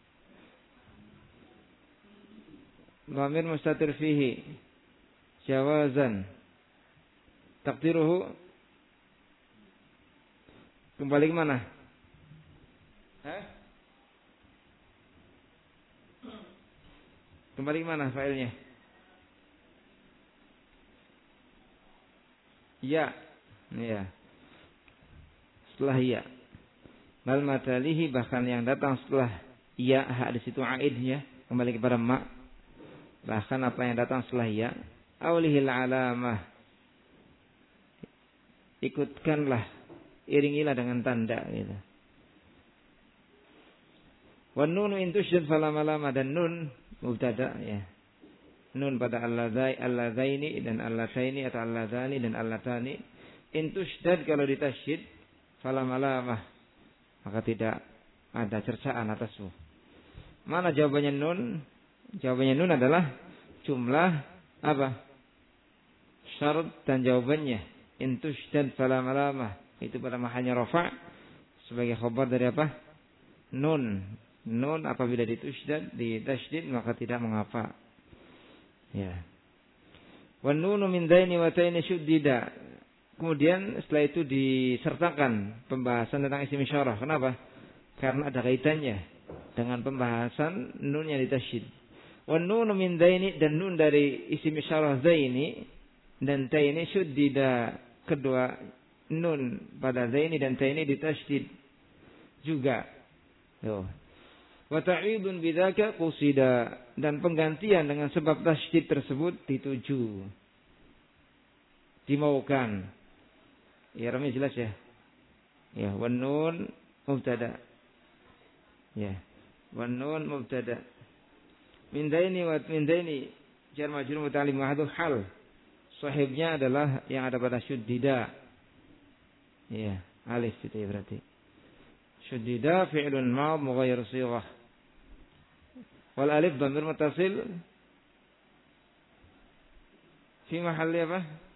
ضمير مستتر فيه جوازا تقديره kembali ke mana? Kembali ke mana failnya? Ya. Ya. Setelah ya. Bal matalihi, bahkan yang datang setelah ya, hak di situ aidnya kembali kepada ma. Bahkan apa yang datang setelah ya, awlihil alamah, ikutkanlah, iringilah dengan tanda gitu. Wan nunu in tushdad fala malama, dan nun mubtada ya. Nun pada alladzaini dan allataini atau alladzani dan allatani. In tushdad kalau ditasydid fala malamah, maka tidak ada cercaan atasmu. Mana jawabannya nun? Jawabannya nun adalah jumlah apa? Syarat dan jawabannya. In tushdad fala malamah. Itu pada mahanya rafa' sebagai khabar dari apa? Nun. Nun apabila ditasydid maka tidak mengapa. Ya. Wan nunu min daini wa taini syuddida. Kemudian setelah itu disertakan pembahasan tentang isim isyarah. Kenapa? Karena ada kaitannya dengan pembahasan nun yang ditasydid. Wan nunu min daini, dan nun dari isim isyarah zaini dan taini syuddida. Kedua nun pada zaini dan taini ditasydid juga. Yo. Wa ta'idun bidzaka qusida, dan penggantian dengan sebab tasydid tersebut dituju, dimaukan. Ya, ramai jelas ya. Ya, wan nun mubtada. Ya. Wan nun mubtada. Min daini wa min daini jar majrur muta'alliq mahdhuf hal. Sahibnya adalah yang ada pada syuddida. Ya, alif itu ya berarti. Syuddida fi'lun ma'd mughayyir shighah. Wal alif dhamir muttasil fi mahalli apa?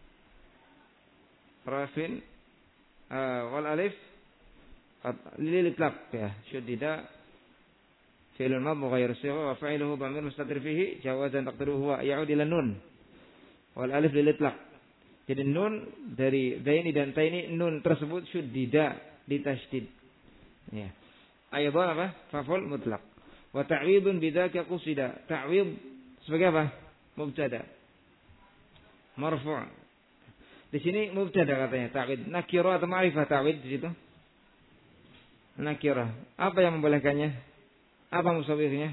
Rafin wal alif lil itlaq ya. Syuddida fi'lun mad mughayyir sigha wa fa'iluhu dhamir mustatir fihi jawazan taqdiruhu huwa ya'ud ila nun. Wal alif lil itlaq. Jadi nun dari daini dan taini, nun tersebut syuddida ditasydid. Ya. Ayadhan apa? Fa'ul mutlaq. Wa ta'widun bidzaka qusida. Ta'wid sebagai apa? Mubtada. Marfu'. Di sini mubtada katanya ta'wid. Nakirah atau ma'rifah ta'wid di situ? Nakirah. Apa yang membolehkannya? Apa musawwirnya?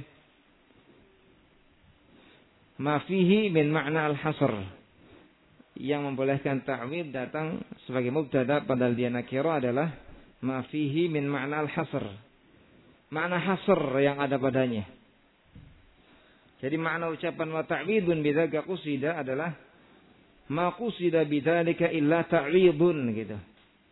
Ma fihi min ma'na al-hasr. Yang membolehkan ta'wid datang sebagai mubtada padahal dia nakirah adalah ma fihi min ma'na al-hasr. Makna hasr yang ada padanya. Jadi makna ucapan wa ta'widun bidzaka qusida adalah ma qusida bidzalika illa ta'widun gitu.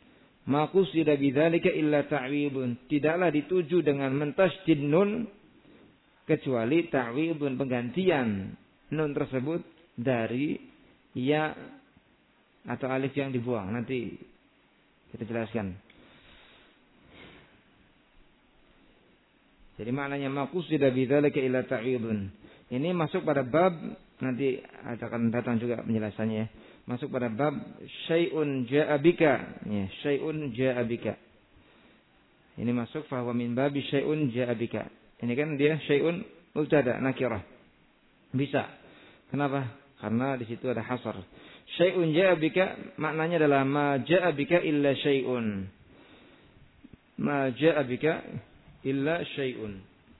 Ma qusida bidzalika illa ta'widun. Tidaklah dituju dengan mentasydid nun kecuali ta'widun, penggantian nun tersebut dari ya atau alif yang dibuang. Nanti kita jelaskan. Jadi maknanya ma qusida bidzalika illa ta'widun. Ini masuk pada bab, nanti akan datang juga penjelasannya. Masuk pada bab syai'un ja'a bika. Ya, syai'un ja'a bika. Ini masuk fa huwa min babi syai'un ja'a bika. Ini kan dia syai'un mubtada nakirah. Bisa. Kenapa? Karena di situ ada hasar. Syai'un ja'a bika maknanya adalah ma ja'a bika illa syai'un. Ma ja'a bika illa syai'un.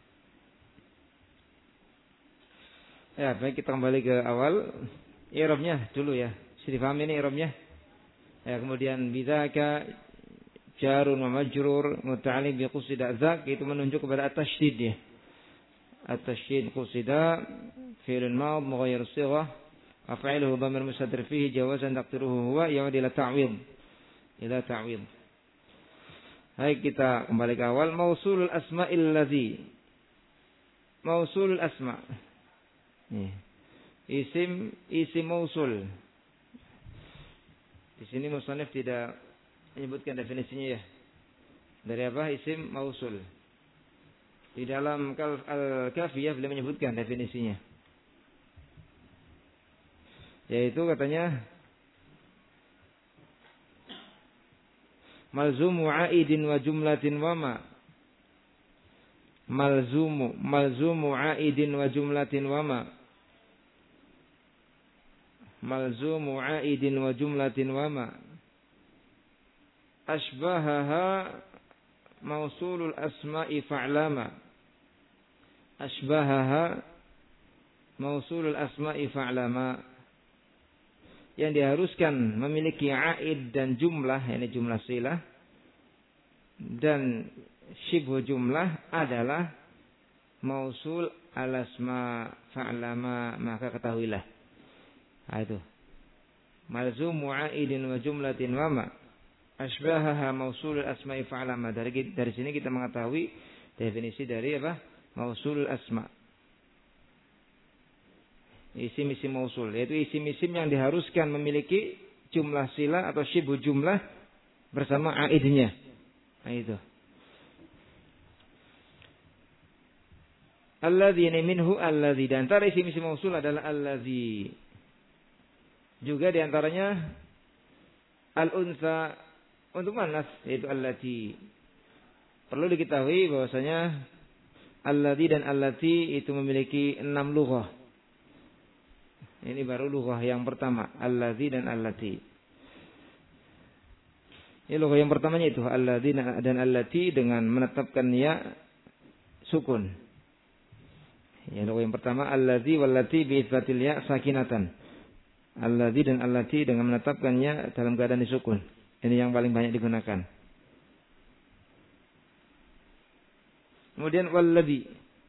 Ya, baik, kita kembali ke awal. I'rabnya dulu ya. Sudah paham ini i'rabnya? Ya, kemudian bidzaka jarun wa majrur muta'alliq bi qusida dzak, itu menunjuk kepada at-tasydid ya. At-tasydid qusida fi'lun madh mughayyir sighah af'iluhu dhamir mustatir fihi jawazan taqdiruhu huwa ya'ud ila ta'wid. Ila ta'wid. Hai, kita kembali ke awal. Mausulul asma'il ladzi. Mausulul asma'. Nih. Isim mausul. Di sini musannif tidak menyebutkan definisinya ya. Dari apa isim mausul? Di dalam Al-Kafiyah beliau menyebutkan definisinya. Yaitu katanya malzumu aidin wa jumlatin wa ma. Malzumu aidin wa jumlatin wa ma. Malzumu aidin wa jumlatin wa ma. Ashbahaha mausulul asma'i fa'lama. Ashbahaha mausulul asma'i fa'lama. Yang diharuskan memiliki aid dan jumlah, ini jumlah silah, dan syibhu jumlah adalah mausul al-asma fa'lama, maka ketahuilah. Itu malzumu aidin wa jumlatin wa ma asbahaha mausulul asma'i fa'lama. Dari sini kita mengetahui definisi dari apa? Mausulul asma. Isim-isim mausul, yaitu isim-isim yang diharuskan memiliki jumlah silah atau syibhu jumlah bersama aidnya. Nah, itu. Alladzi minhu alladzi, dan antara isim-isim mausul adalah alladzi. Juga diantaranya al-unsa untuk manas, yaitu allati. Perlu diketahui bahwasanya alladzi dan allati itu memiliki 6 lughah. Ini baru lughah yang pertama, alladzi dan allati. Ini lughah yang pertamanya itu alladzi dan allati dengan menetapkan ya sukun. Ya, lughah yang pertama alladzi wallati bi itsbatil ya sakinatan. Alladzi dan allati dengan menetapkannya dalam keadaan disukun. Ini yang paling banyak digunakan. Kemudian walladzi,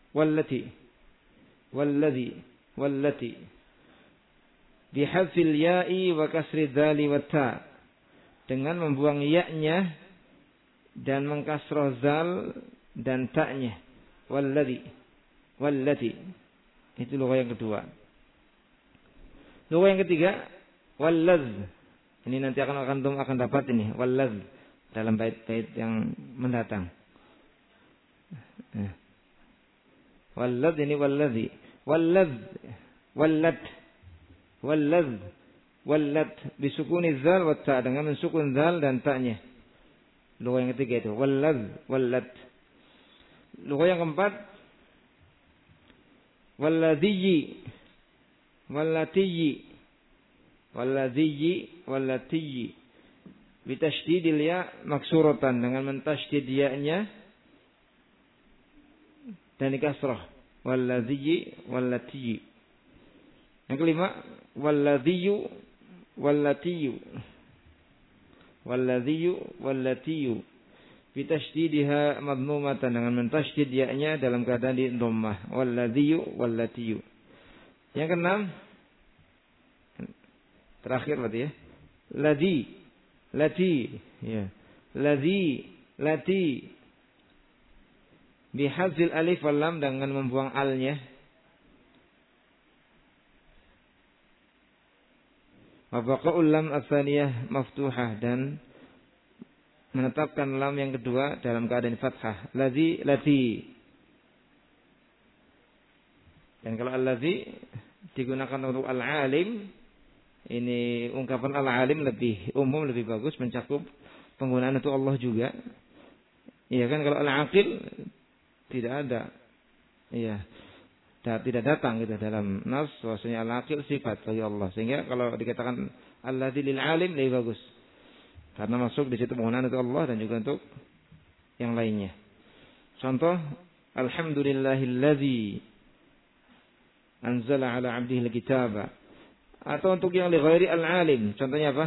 wallati. Bihadzil ya'i wa kasri dzali wa ta. Dengan membuang ya-nya dan mengkasroh zal dan ta-nya. Wallati. Itu lughah yang kedua. Lughah yang ketiga, walladz. Ini nanti akan dapat ini, walladz dalam bait-bait yang mendatang. Walladz ini walladzi. Walladz bisukuni zal wa ta, dengan mensukun zal dan ta-nya. Lughah yang ketiga itu, walladz. Lughah yang keempat, wallati bitasydidil ya maksuratan, dengan mentasydid ya-nya dan dikasrah. Wallati. Yang kelima, wallati bitasdidiha madmumatan, dengan mentasydid ya-nya dalam keadaan di dhammah. Wallati. Yang keenam, terakhir berarti ya, lati, ya, ladzi, lati. Bihadzil alif wal lam dengan membuang alnya. Wa baqa'ul lam ats-tsaniyah maftuhah dan menetapkan lam yang kedua dalam keadaan fathah. Ladzi, lati. Dan kalau al-ladzi digunakan untuk al-alim, ini ungkapan al-alim lebih umum, lebih bagus, mencakup penggunaan untuk Allah juga. Iya kan, kalau al-aqil tidak ada. Iya. Tidak datang gitu dalam nas bahwasanya al-aqil sifat bagi Allah. Sehingga kalau dikatakan al-ladzi lil alim lebih bagus. Karena masuk di situ penggunaan untuk Allah dan juga untuk yang lainnya. Contoh, alhamdulillahilladzi anzala ala 'abdihi al-kitaba. Atau untuk yang li ghairi al-alim, contohnya apa?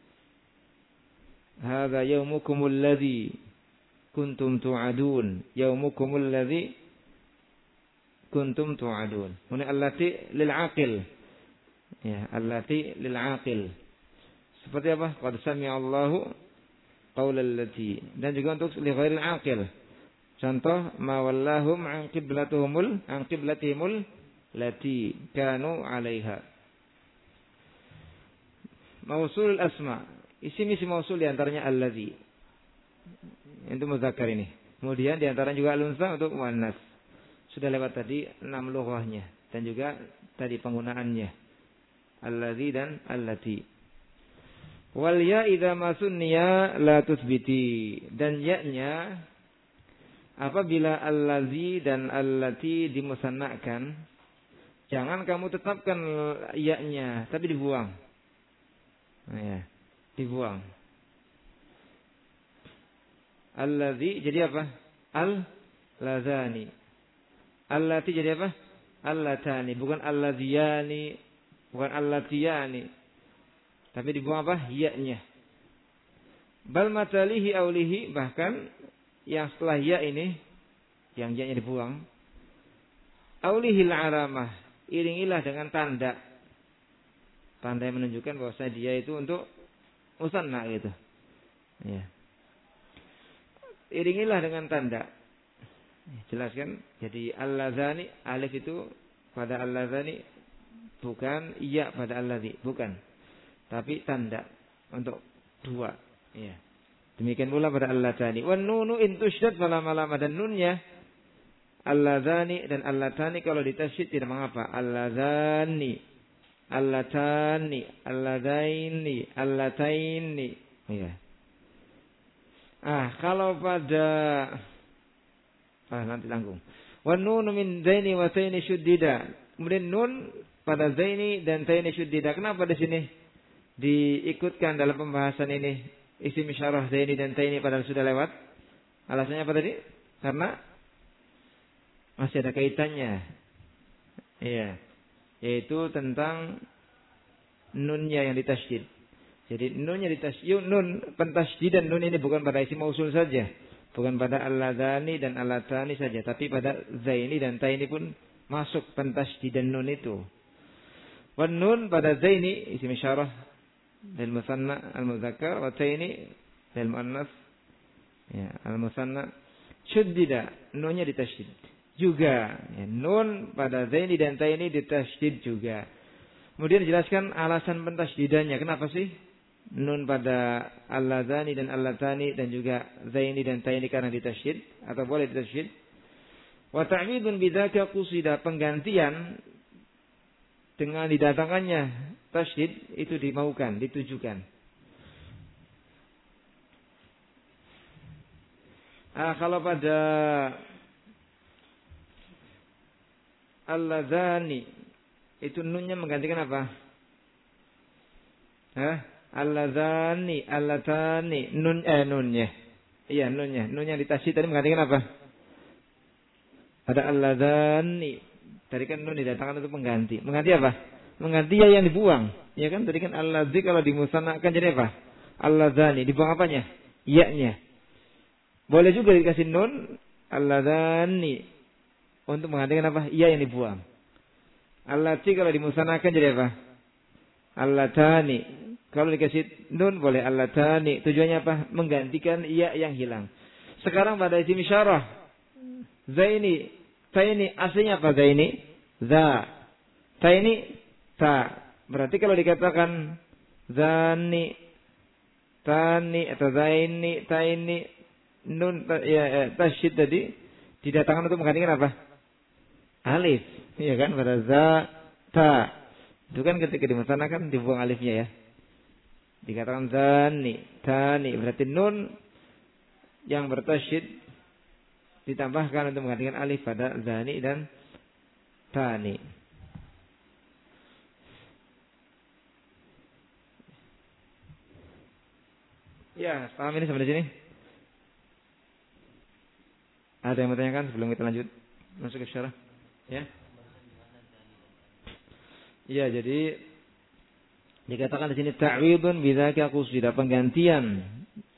Hadza yaumukumul ladzi kuntum tu'adun. Yaumukumul ladzi kuntum tu'adun. Ini allati lil aqil. Ya, allati lil aqil. Seperti apa? Qad sami'a Allahu qaulal lati. Dan juga untuk li ghairil aqil. Contoh, ma wallahum an qiblatihimul lati kanu 'alaiha. Mausul asma. Isim-isim mausul di antaranya allazi. Itu muzakkar ini. Kemudian di antaranya juga al-unsa untuk muannas. Sudah lewat tadi 6 lughahnya dan juga tadi penggunaannya. Allazi dan allati. Wal ya idza masunniya la tuthbiti. Dan ya-nya apabila allazi dan allati dimusannakan, jangan kamu tetapkan ya-nya, tapi dibuang. Nah, ya, dibuang. Allazi jadi apa? Al-lazani. Allati jadi apa? Allatani. Bukan allaziyani, bukan allatiyani. Tapi dibuang apa? Ya-nya. Bal matalihi aulihi, bahkan yang setelah ya ini, yang ya-nya dibuang. Aulihil alamah, iringilah dengan tanda. Tanda yang menunjukkan bahwa dia itu untuk musanna gitu. Ya. Iringilah dengan tanda. Jelaskan. Jadi allazani, alif itu pada allazani bukan iya pada allazi, bukan. Tapi tanda untuk dua. Ya. Demikian pula pada allazani. Wan nunu in tusydad fala malama, dan nunnya allazani dan allatani kalau ditasydid tidak mengapa. Allazani, allatani, alladaini, allataini. Ya. Kalau pada nanti tanggung. Wan nunu min zaini wa taini syuddida. Kemudian nun pada zaini dan taini syuddida. Kenapa di sini diikutkan dalam pembahasan ini isim isyarah zaini dan taini padahal sudah lewat? Alasannya apa tadi? Karena masih ada kaitannya. Iya. Yaitu tentang nunnya yang ditasydid. Jadi nunnya ditasydid, nun pentasyidan nun ini bukan pada isim mausul saja, bukan pada alladzani dan allatani saja, tapi pada zaini dan taini pun masuk pentasyidan nun itu. Wan nun pada zaini isim isyarah dan musanna al-mudzakkar, wa taini dan muannas ya al-musanna syuddida, nunnya ditasydid juga. Ya, nun pada zaini dan taini ditasydid juga. Kemudian dijelaskan alasan pentasyidannya. Kenapa sih nun pada alladzani dan allatani dan juga zaini dan taini karena ditasydid atau boleh ditasydid? Wa ta'widun bidzaka qusida, penggantian dengan didatangkannya tasydid itu dimaukan, ditujukan. Kalau pada alladzani itu nunnya menggantikan apa? Alladzani, allatani, nunnya. Iya, nunnya. Nunnya ditasydid tadi menggantikan apa? Ada alladzani. Tadi kan nun didatangkan untuk mengganti. Mengganti apa? Mengganti ya yang dibuang. Ya kan tadi kan alladzi kalau dimusannakan jadi apa? Alladzani. Dibuang apanya? Ya-nya. Boleh juga dikasih nun alladzani untuk menggantikan apa? Ya yang dibuang. Allati kalau dimusannakan jadi apa? Allatani. Kalau dikasih nun boleh allatani. Tujuannya apa? Menggantikan ya yang hilang. Sekarang pada isim isyarah. Zaini, taini, aslinya apa zaini? Za. Taini, ta. Berarti kalau dikatakan zani, tani atau zaini, taini, nun tasyid tadi didatangkan untuk menggantikan apa? Alif. Iya kan? Pada za, ta. Itu kan ketika dimusanakan dibuang alifnya ya. Dikatakan zani, tani, berarti nun yang bertasyid ditambahkan untuk menggantikan alif pada zani dan tani. Ya, paham ini sampai di sini? Ada yang bertanyakan sebelum kita lanjut masuk ke syarah? Ya. Ya, jadi dikatakan di sini ta'widun bidzaka qusida, penggantian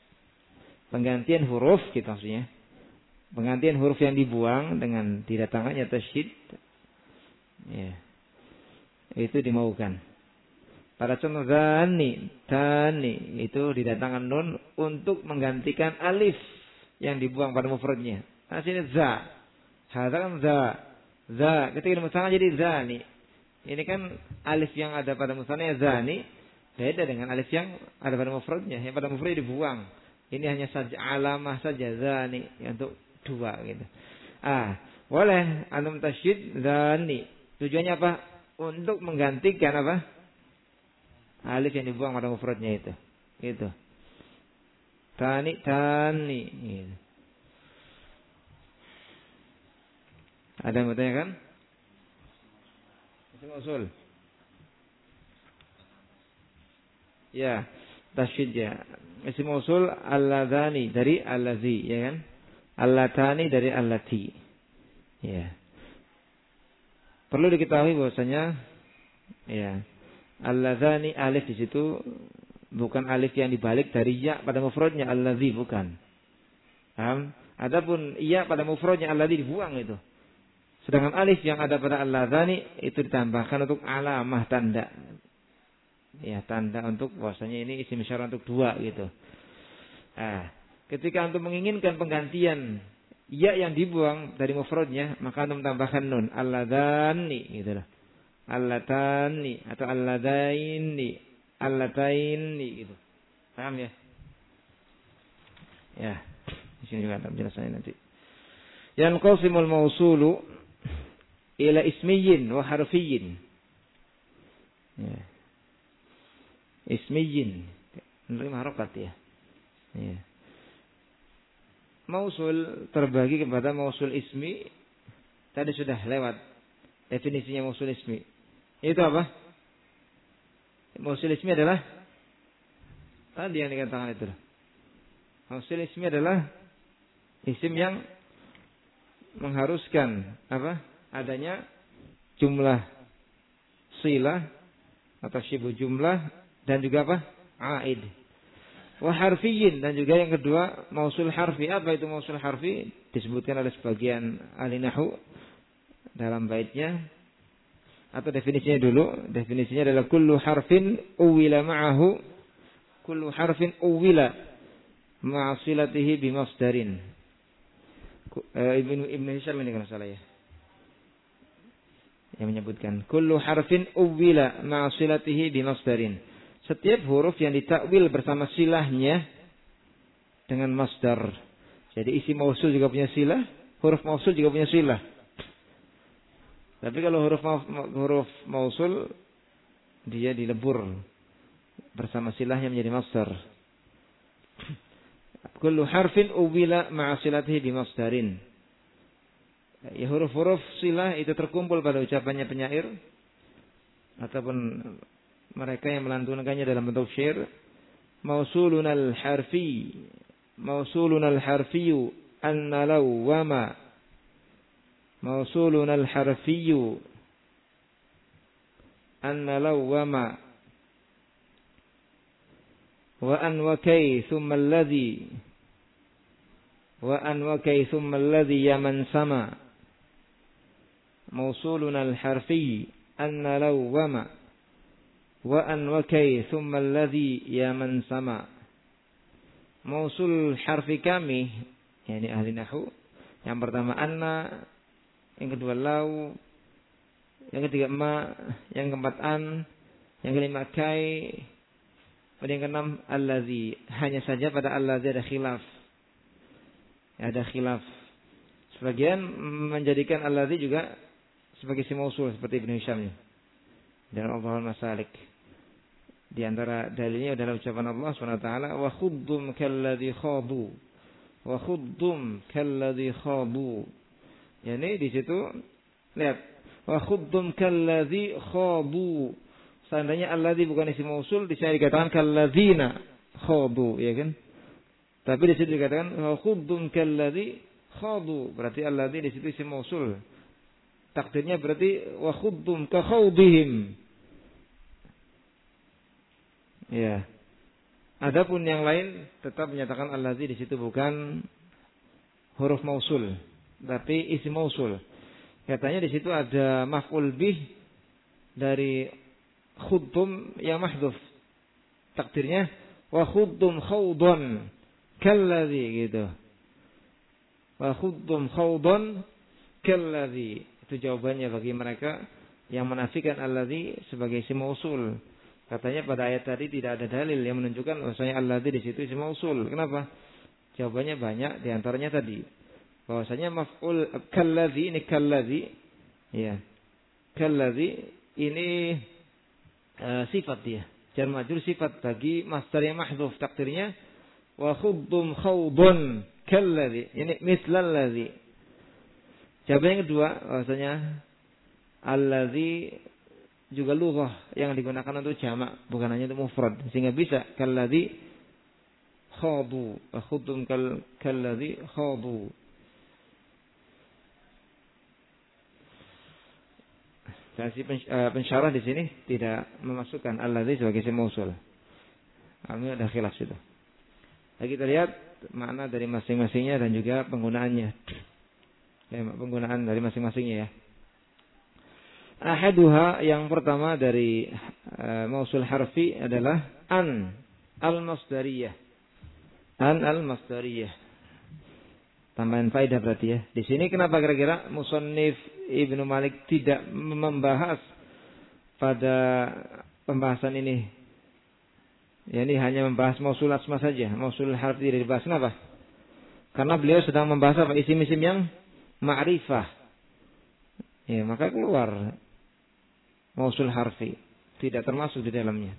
huruf gitu maksudnya. Penggantian huruf yang dibuang dengan didatangkannya tasyid. Ya. Itu dimaukan. Pada contoh zani, tani itu didatangkan nun untuk menggantikan alif yang dibuang pada mufradnya. Nah, sini za. Hadza kan za. Za ketika dimusannah jadi zani. Ini kan alif yang ada pada musannah zani beda dengan alif yang ada pada mufradnya. Yang pada mufrad dibuang. Ini hanya saja alamah saja zani untuk dua gitu. Boleh antum tasyid zani. Tujuannya apa? Untuk menggantikan apa? Alif yang dibuang pada mufradnya itu. Gitu. Tani gitu. Ada yang bertanya kan? Isim usul. Ya, tasyid ya. Isim usul alladzani dari allazi, ya kan? Allatani dari allati. Ya. Perlu diketahui bahwasanya ya, alladzani alif di situ bukan alif yang dibalik dari ya pada mufradnya allazi, bukan. Paham? Adapun ya pada mufradnya allazi dibuang itu. Sedangkan alif yang ada pada alladzani itu ditambahkan untuk alamah, tanda. Ya, tanda untuk bahwasanya ini isim isyarah untuk dua gitu. Ketika antum menginginkan penggantian ya yang dibuang dari mufradnya, maka antum tambahkan nun alladzani gitu loh. Allatani atau alladaini, allataini gitu. Paham ya? Ya. Di sini juga ada penjelasannya nanti. Yanqasimul mausulu ila ismiyyin wa harfiyyin. Ya. Ismiyyin menerima harokat ya. Ya. Mausul terbagi kepada mausul ismi. Tadi sudah lewat definisinya mausul ismi. Itu apa? Mausul ismi adalah tadi yang dikatakan itu. Mausul ismi adalah isim yang mengharuskan apa? Adanya jumlah silah atau syibu jumlah dan juga apa? Aid. Wa harfiyyin, dan juga yang kedua mausul harfi. Apa itu mausul harfi? Disebutkan oleh sebagian ahli nahwu dalam baitnya atau definisinya dulu. Definisinya adalah kullu harfin uwila ma'ahu, kullu harfin uwila ma'asilatihi bimasdarin. Ibnu Hisham ini kalau salah ya, yang menyebutkan kullu harfin uwila ma'asilatihi bimasdarin. Setiap huruf yang ditakwil bersama silahnya dengan masdar. Jadi isi mausul juga punya silah, huruf mausul juga punya silah. Tapi kalau huruf mausul dia dilebur bersama silahnya menjadi masdar. Kullu harfin uwila ma'asilatihi bimasdarin. Ya, huruf-huruf silah itu terkumpul pada ucapannya penyair ataupun mereka yang melantunkannya dalam bentuk syair. Mausulun al-harfi, mausulun al-harfiyu anna law wa ma, mausulun al-harfiyu anna law wa ma, wa an wa kay thumma alladhi, wa an wa kay thumma alladhi yaman sama. Mausulun al-harfi anna law wa ma, wa an wa kay thumma alladhi ya man sama. Mausul harfi kami, yakni ahli nahwu, yang pertama anna, yang kedua lau, yang ketiga ma, yang keempat an, yang kelima kai, pada yang keenam alladhi. Hanya saja pada alladhi ada khilaf. Ada khilaf. Sebagian menjadikan alladhi juga sebagai isim mausul seperti Ibnu Hisham dan Allahul Masalik. Di antara dalilnya adalah ucapan Allah SWT, wa khuddum kalladhi khadu, wa khuddum kalladhi khadu. Yani di situ lihat, wa khuddum kalladhi khadu. Seandainya alladhi bukan isim mausul, bisa dikatakan kalladzina khadu, ya kan? Tapi di situ dikatakan wa khuddum kalladhi khadu, berarti alladhi di situ isim mausul. Takdirnya berarti wa khuddum ka khawdihim. Ya. Adapun yang lain tetap menyatakan alladzi di situ bukan huruf mausul, tapi isim mausul. Katanya di situ ada maf'ul bih dari khuddum yang mahdhuf. Takdirnya wa khuddum khawdan kalladzi gitu. Wa khuddum khawdan kalladzi. Itu jawabannya bagi mereka yang menafikan alladzi sebagai isim mausul. Katanya pada ayat tadi tidak ada dalil yang menunjukkan bahwasanya alladzi di situ isim mausul. Kenapa? Jawabannya banyak, di antaranya tadi bahwasanya maf'ul kalladzi ini kalladzi, ya. Kalladzi ini sifat dia. Jar majrur sifat bagi masdar yang mahdhuf, takdirnya wa khuddum khawdun kalladzi. Ini mislal ladzi. Jawaban yang kedua bahwasanya alladzi juga lughah yang digunakan untuk jamak, bukan hanya untuk mufrad, sehingga bisa kalladzi khadu, khuddum kalladzi khadu. Versi pensyarah di sini tidak memasukkan alladzi sebagai isim mausul. Ini ada khilaf situ. Lagi kita lihat makna dari masing-masingnya dan juga penggunaannya. Penggunaan dari masing-masingnya ya. Ahaduha, yang pertama dari mausul harfi adalah an al-masdariyah. An al-masdariyah. Tambahan faedah berarti ya. Di sini kenapa kira-kira musannif Ibnu Malik tidak membahas pada pembahasan ini? Ya, ini hanya membahas mausul asma saja. Mausul harfi tidak dibahas. Kenapa? Karena beliau sedang membahas apa? Isim-isim yang ma'rifah. Ya, maka keluar mausul harfi, tidak termasuk di dalamnya.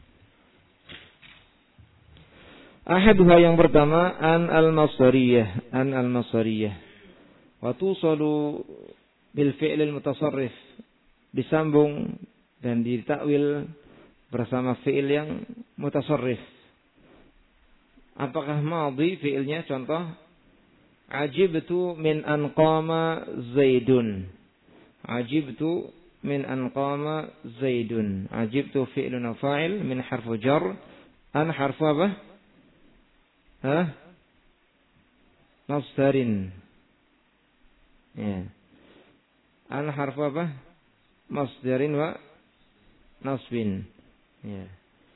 Ahaduha, yang pertama an al-masdariyah, an al-masdariyah. Wa tusalu bil fi'l al-mutasarrif, disambung dan ditakwil bersama fi'il yang mutasarrif. Apakah madhi fi'ilnya? Contoh, ajibtu min an qama zaidun. Ajibtu min an qama zaidun. Ajibtu fi'lun wa fa'il, min harfu jar, an harfu apa? Masdarin. Ya. An harfu apa? Masdarin wa nasbin. Ya.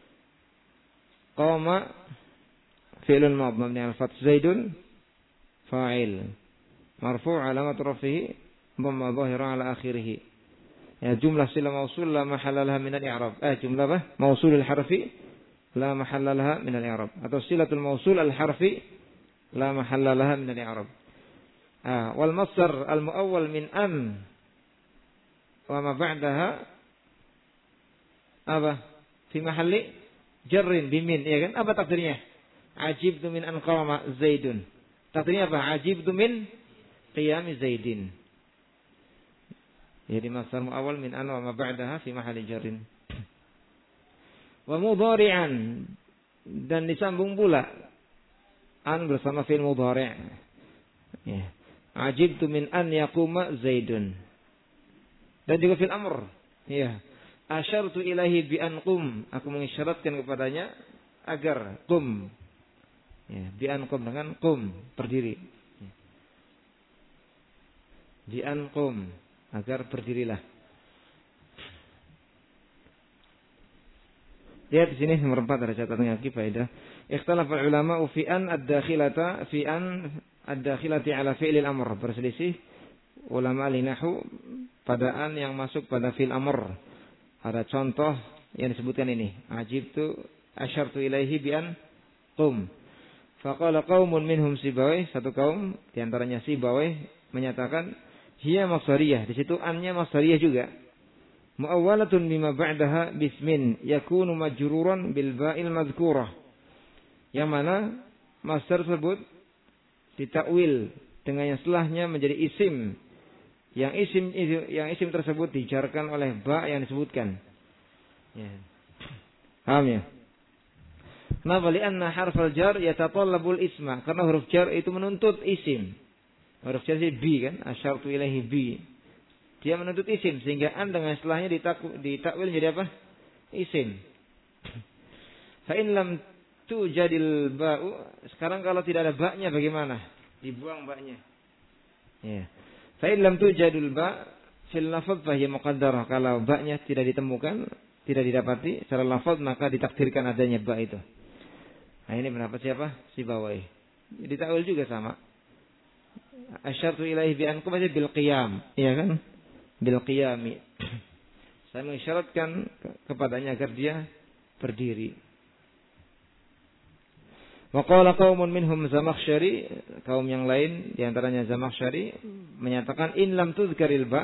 Qama fi'lun madh mabni al fath, zaidun fa'il marfu' alamat rafihi dhamma dhahira ala akhirih. Ya, jumlah sila mausul la mahalla laha min al-i'rab. Jumlah apa? Mausul al-harfi la mahalla laha min al-i'rab. Atau silatul mausul al-harfi la mahalla laha min al-i'rab. Wal masdar al-muawwal min an wa ma ba'daha apa? Fi mahalli jarrin bimin, ya kan? Apa takdirnya? Ajibtu min an qama zaidun. Takdirnya apa? Ajibtu min qiyami zaidin. Jadi masdar muawwal min an wa ma ba'daha fi mahalli jarrin. Wa mudhari'an, dan disambung pula an bersama fi'il mudhari'. Ya. Ajibtu min an yaquma zaidun. Dan juga fi'il amr. Ya. Asyartu ilahi bi an qum, aku mengisyaratkan kepadanya agar qum. Ya, bi an qum dengan qum, berdiri. Ya. Bi an qum, agar berdirilah. Lihat di sini nomor 4 ada catatan kaki faedah. Ikhtalafa ulama fi an ad-dakhilati ala fi'lil amr. Berselisih ulama nahwu pada an yang masuk pada fi'il amr. Ada contoh yang disebutkan ini. Ajibtu asyartu ilaihi bi an qum. Faqala qaumun minhum Sibawayh, satu kaum di antaranya Sibawayh menyatakan hiya masdariyah. Di situ an-nya masdariyah juga. Muawwalatun bima ba'daha bismin yakunu majruran bil ba'il madhkurah. Yang mana masdar tersebut ditakwil dengan yang setelahnya menjadi isim. Yang isim tersebut dijarkan oleh ba yang disebutkan. Ya. Paham ya? Kenapa? Lianna harfal jar yatatallabul isma. Karena huruf jar itu menuntut isim. Huruf jar itu bi kan? Asyartu ilaihi bi. Dia menuntut isim sehingga an dengan setelahnya ditakwil jadi apa? Isim. Fa in lam tujadil ba'u. Sekarang kalau tidak ada ba-nya bagaimana? Dibuang ba-nya. Ya. Fa in lam tujadil ba' fil lafadz fa hiya muqaddarah. Kalau ba-nya tidak ditemukan, tidak didapati secara lafaz maka ditakdirkan adanya ba itu. Nah ini pendapat siapa? Sibawayh. Ditakwil juga sama. Asyartu ilaihi bi ankum bil qiyam. Iya kan? Bil qiyami. Saya mengisyaratkan kepadanya agar dia berdiri. Wa qala qaumun minhum Zamakhsyari, kaum yang lain di antaranya Zamakhsyari menyatakan in lam tuzkaril ba,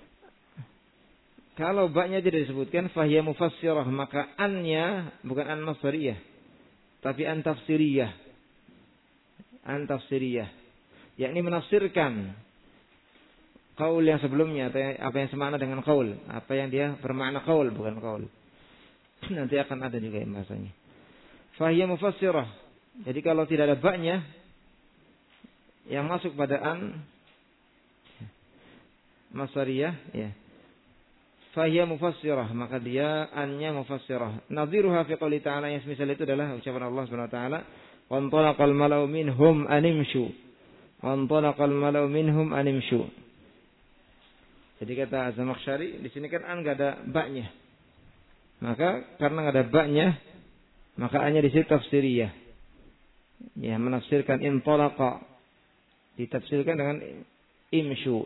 kalau ba-nya tidak disebutkan fahiya mufassirah, maka an-nya bukan an masdariyah tapi an tafsiriyah. An tafsiriyah yakni menafsirkan qaul yang sebelumnya atau apa yang semakna dengan qaul, apa yang dia bermakna qaul bukan qaul. Nanti akan ada juga bahasanya. Fahiya mufassirah. Jadi kalau tidak ada ba-nya yang masuk pada an masdariyah ya. Fahiya mufassirah, maka dia an-nya mufassirah. Nadhiruha fi qouli ta'ala, yang semisal itu adalah ucapan Allah Subhanahu wa taala, "Wa antalaqal mala'u minhum animshu." Wa antalaqal mala'u minhum animshu. Jadi kata Zamakhsyari, di sini kan an enggak ada ba-nya. Maka karena enggak ada ba-nya, maka an-nya di sini tafsiriyah. Ya, menafsirkan intalaqa ditafsirkan dengan imshu.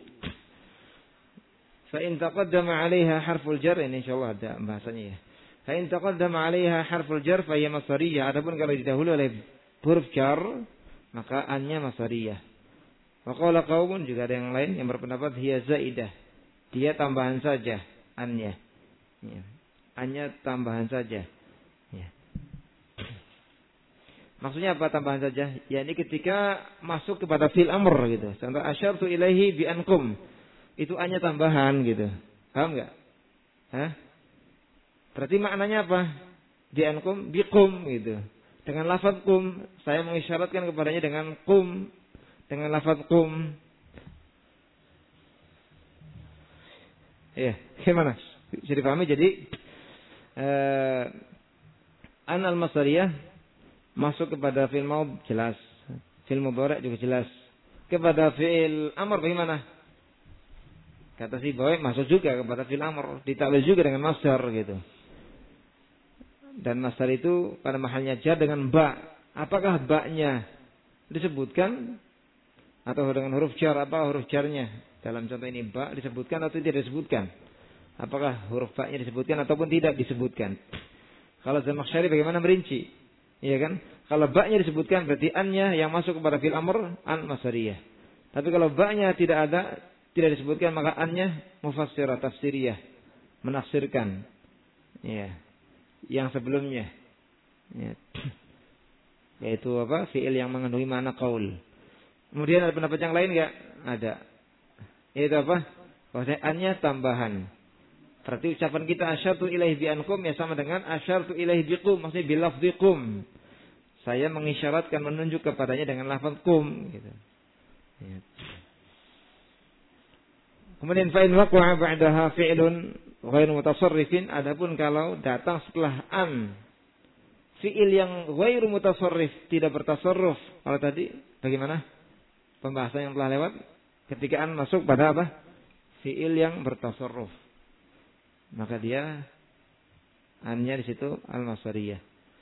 Fa in taqaddama 'alaiha harful jar, ini insyaallah ada bahasanya ya. Fa in taqaddama 'alaiha harful jar fa hiya masdariyah. Adapun kalau didahului oleh huruf jar, maka an-nya masdariyah. Wa qala qaumun, juga ada yang lain yang berpendapat hiya zaidah. Dia tambahan saja an-nya. Ya. An-nya tambahan saja. Ya. Maksudnya apa tambahan saja? Ya ini ketika masuk kepada fi'il amr gitu. Contoh asyartu ilaihi bi ankum. Itu an-nya tambahan gitu. Paham enggak? Hah? Berarti maknanya apa? Bi ankum biqum gitu. Dengan lafaz kum, saya mengisyaratkan kepadanya dengan kum, dengan lafaz kum. Iya, gimana? Bisa dipahami? Jadi an al-masdariyah masuk kepada fi'il maud jelas, fi'il mudhari' juga jelas. Kepada fi'il amr bagaimana? Kata si Bawi masuk juga kepada fi'il amr, ditakwil juga dengan masdar gitu. Dan masdar itu pada mahalnya jar dengan ba. Apakah ba-nya disebutkan atau dengan huruf jar? Apa huruf jarnya? Dalam contoh ini ba disebutkan atau tidak disebutkan? Apakah huruf ba-nya disebutkan ataupun tidak disebutkan? Kalau Zamakhsyari bagaimana merinci? Iya kan? Kalau ba-nya disebutkan berarti an-nya yang masuk kepada fi'il amr an masdariyah. Tapi kalau ba-nya tidak ada, tidak disebutkan, maka an-nya mufassirah tafsiriyah, menafsirkan. Iya. Yang sebelumnya. Ya. Yaitu apa? Fi'il yang mengandungi makna qaul. Kemudian ada pendapat yang lain enggak? Ada. Yaitu apa? Bahwasanya an-nya tambahan. Berarti ucapan kita asyartu ilaihi bi ankum ya sama dengan asyartu ilaihi biqum, maksudnya bi lafdzi qum. Saya mengisyaratkan, menunjuk kepadanya dengan lafaz qum gitu. Ya. Kemudian fa in waqa'a ba'daha fi'lun ghairu mutasarrifin, adapun kalau datang setelah an fi'il yang ghairu mutasarrif, tidak bertasarruf. Kalau tadi bagaimana? Pembahasan yang telah lewat ketika an masuk pada apa? Fi'il yang bertasarruf. Maka dia Annya di situ al-masdariyah.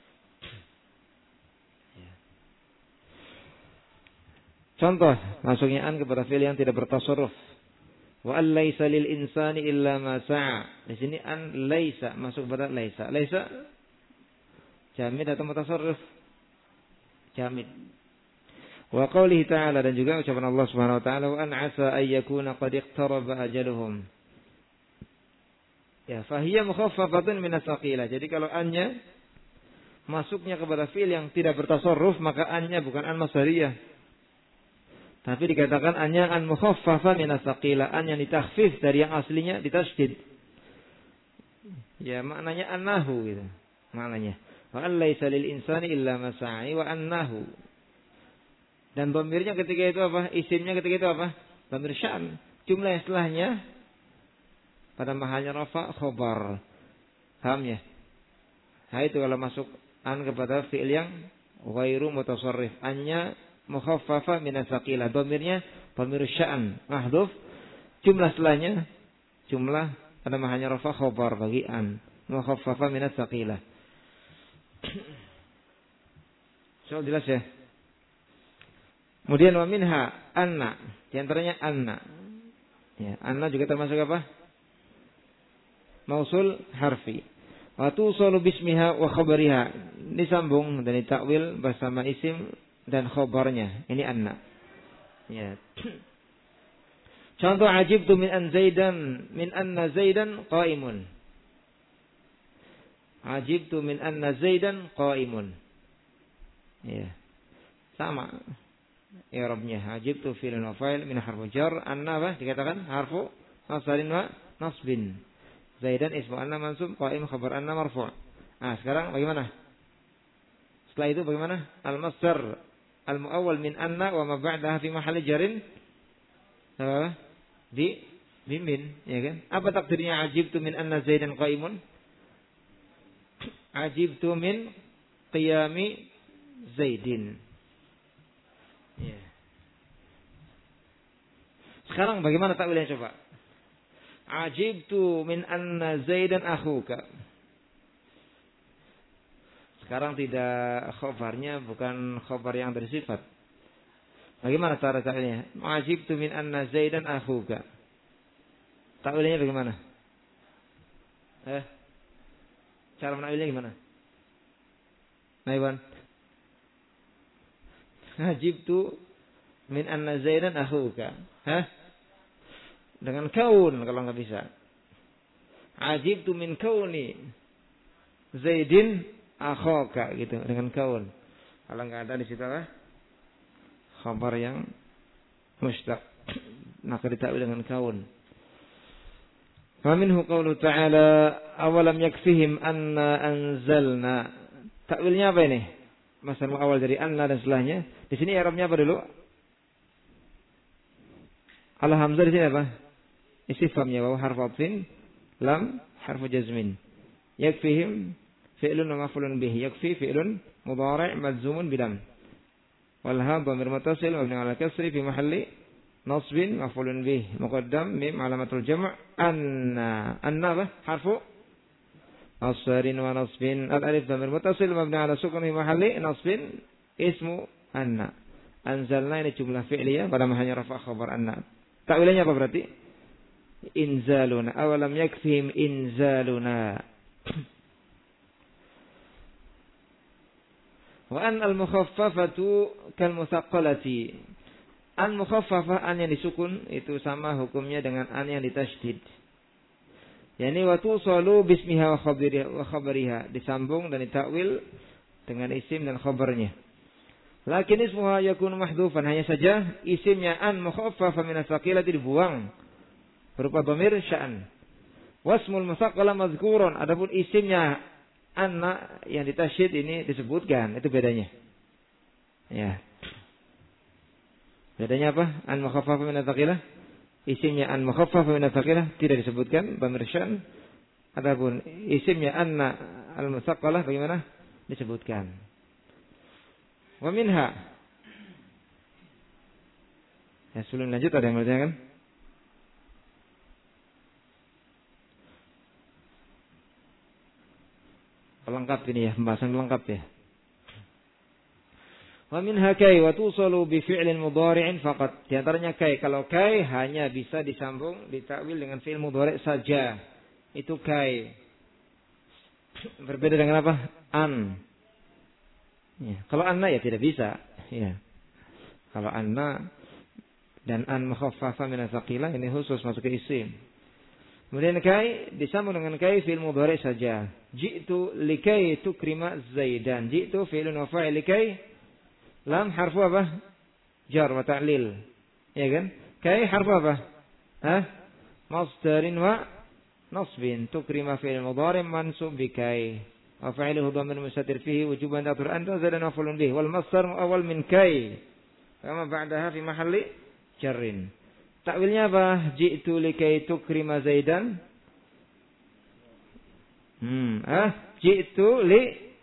Contoh masuknya an kepada fi'il yang tidak bertasarruf. Wa an laisa lil insani illa ma sa'a. Di sini an laisa masuk kepada laisa. Laisa jamid atau mutasarrif? Jamid. Wa qoulihi ta'ala, dan juga ucapan Allah Subhanahu wa taala, wa an 'asa ay yakuna qad iqtaraba ajaluhum. Ya, fahiya mukhaffafatun min as-saqilah. Jadi kalau annya masuknya kepada fi'il yang tidak bertasarruf, maka annya bukan an masdariyah. Tapi dikatakan an yang an mukhaffafa min as-saqilah, an yang ditakhfif dari yang aslinya ditasydid. Ya, maknanya annahu gitu. Maknanya. Wa an laisa lil insani illa ma sa'i wa annahu. Dan dhamirnya ketika itu apa? Isimnya ketika itu apa? Dhamir sya'n. Jumlah istilahnya pada mahalnya rafa khabar. Paham ya? Nah itu kalau masuk an kepada fi'il yang ghairu mutasarrif. Annya mukhaffafa min as-saqilah. Dhamirnya dhamir sya'n mahdhuf. Jumlah istilahnya jumlah pada mahalnya rafa khabar bagi an. Mukhaffafa min as-saqilah. So jelas ya? Kemudian wa minha anna, di antaranya anna. Ya, anna juga termasuk apa? Mausul harfi. Wa tusalu bismiha wa khabariha. Disambung dan ditakwil bersama isim dan khabarnya. Ini anna. Ya. Contoh ajibtu min anna zaidan qaimun. Ajibtu min anna zaidan qaimun. Ya. Sama. I'rabnya ajibtu fi'il wa fa'il min harfu jar, anna apa dikatakan harfu nasrin wa nasbin. Zaidan ismu anna mansub, qaim khabar anna marfu'. Ah, sekarang bagaimana? Setelah itu bagaimana? Al-masdar al-muawwal min anna wa ma ba'daha fi mahalli jarin apa? Di min, ya kan? Apa takdirnya ajibtu min anna zaidan qaimun? Ajibtu min qiyami zaidin. Ya. Sekarang bagaimana takwilnya coba? Ajibtu min anna zaidan akhuka. Sekarang tidak khabarnya bukan khabar yang bersifat. Bagaimana cara takwilnya? Ajibtu min anna zaidan akhuka. Takwilnya bagaimana? Cara menakwilnya gimana? Naiwan. Ajibtu min anna zaidan akhuka. Dengan kaun kalau nggak bisa. Ajibtu min kauni zaidin akhuka gitu dengan kaun. Kalau nggak ada di situ lah khabar yang mushtaq, maka ditakwil dengan kaun. Wa minhu qaulu ta'ala awalam yakfihim anna anzalna. Takwilnya apa ini? Masalah awal dari anna dan setelahnya. Di sini i'rabnya apa dulu? Al-hamzah di sini apa? Istifhamnya wa harfu atfin, lam harfu jazmin. Yakfihim fi'lun wa maf'ulun bih. Yakfi fi'lun mudhari' majzumun bilam. Wal ha dhamir muttasil mabni 'ala kasri fi mahalli nasbin maf'ulun bih. Muqaddam mim 'alamatul jam'. Anna. Anna apa? Harfu asrin wa nasbin. Al-alif dhamir muttasil mabni 'ala sukun fi mahalli nasbin ismu anna. Anzalna ini jumlah fi'liyah pada mahallnya rafa' khabar anna. Takwilnya apa berarti? Inzaluna. Awalam yakfihim inzaluna. Wa an al-mukhaffafatu kal mutsaqqalati. An mukhaffafah, an yang disukun itu sama hukumnya dengan an yang ditasydid. Yani wa tusalu bismiha wa khabariha, disambung dan ditakwil dengan isim dan khabarnya. Lakin ismuha yakunu mahdhufan, hanya saja isimnya an mukhaffafah min as-saqilati dibuang berupa dhamir sya'an. Wasmul musaqqala mazkurun, adapun isimnya anna yang ditasyid ini disebutkan, itu bedanya. Ya. Bedanya apa? An mukhaffafah min as-saqilah. Isimnya an mukhaffafah min as-saqilah tidak disebutkan dhamir sya'an. Adapun isimnya anna al-musaqqalah bagaimana? Disebutkan. Wa minha. Ya, sebelum lanjut ada yang bertanya kan? Pelengkap ini ya, pembahasan pelengkap ya. Wa minha kai wa tusalu bi fi'lin mudhari'in faqat. Di antaranya kai. Kalau kai hanya bisa disambung, ditakwil dengan fi'il mudhari' saja. Itu kai. Berbeda dengan apa? An. Ya. Kalau anna ya tidak bisa. Ya. Kalau anna dan an mukhaffafa min ats-tsaqila ini khusus masuk ke isim. Kemudian kai disambung dengan kai fi'il mudhari' saja. Ji'tu likai tukrima Zaidan. Ji'tu fi'lun wa fa'il likai. Lam harfu apa? Jar wa ta'lil. Ya kan? Kai harfu apa? Masdarin wa nasbin. Tukrima fi'il mudhari' mansub bi kai. Wa fa'iluhu dhamir mustatir fihi wujuban taqdir anta zaidan maf'ulun bih. Wal masdar awal min kai. Kama ba'daha fi mahalli jarrin. Takwilnya apa? Ji'tu likai tukrima Zaidan. Ji'tu li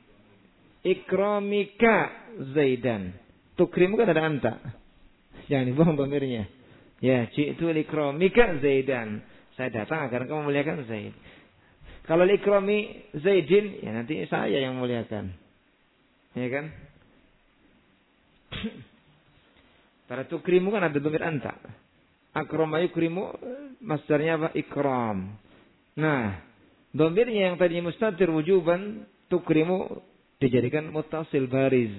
ikramika Zaidan. Tukrimu kan ada anta. Jangan dibuang dhamirnya. Ya, ji'tu li ikramika Zaidan. Saya datang agar kamu memuliakan Zaid. Kalau li ikrami Zaidin, ya nanti saya yang memuliakan. Ya kan? Para tukrimu kan ada dhamir anta. Akrama yukrimu masdarnya apa? Ikram. Nah, dhamirnya yang tadinya mustatir wujuban tukrimu dijadikan muttasil bariz.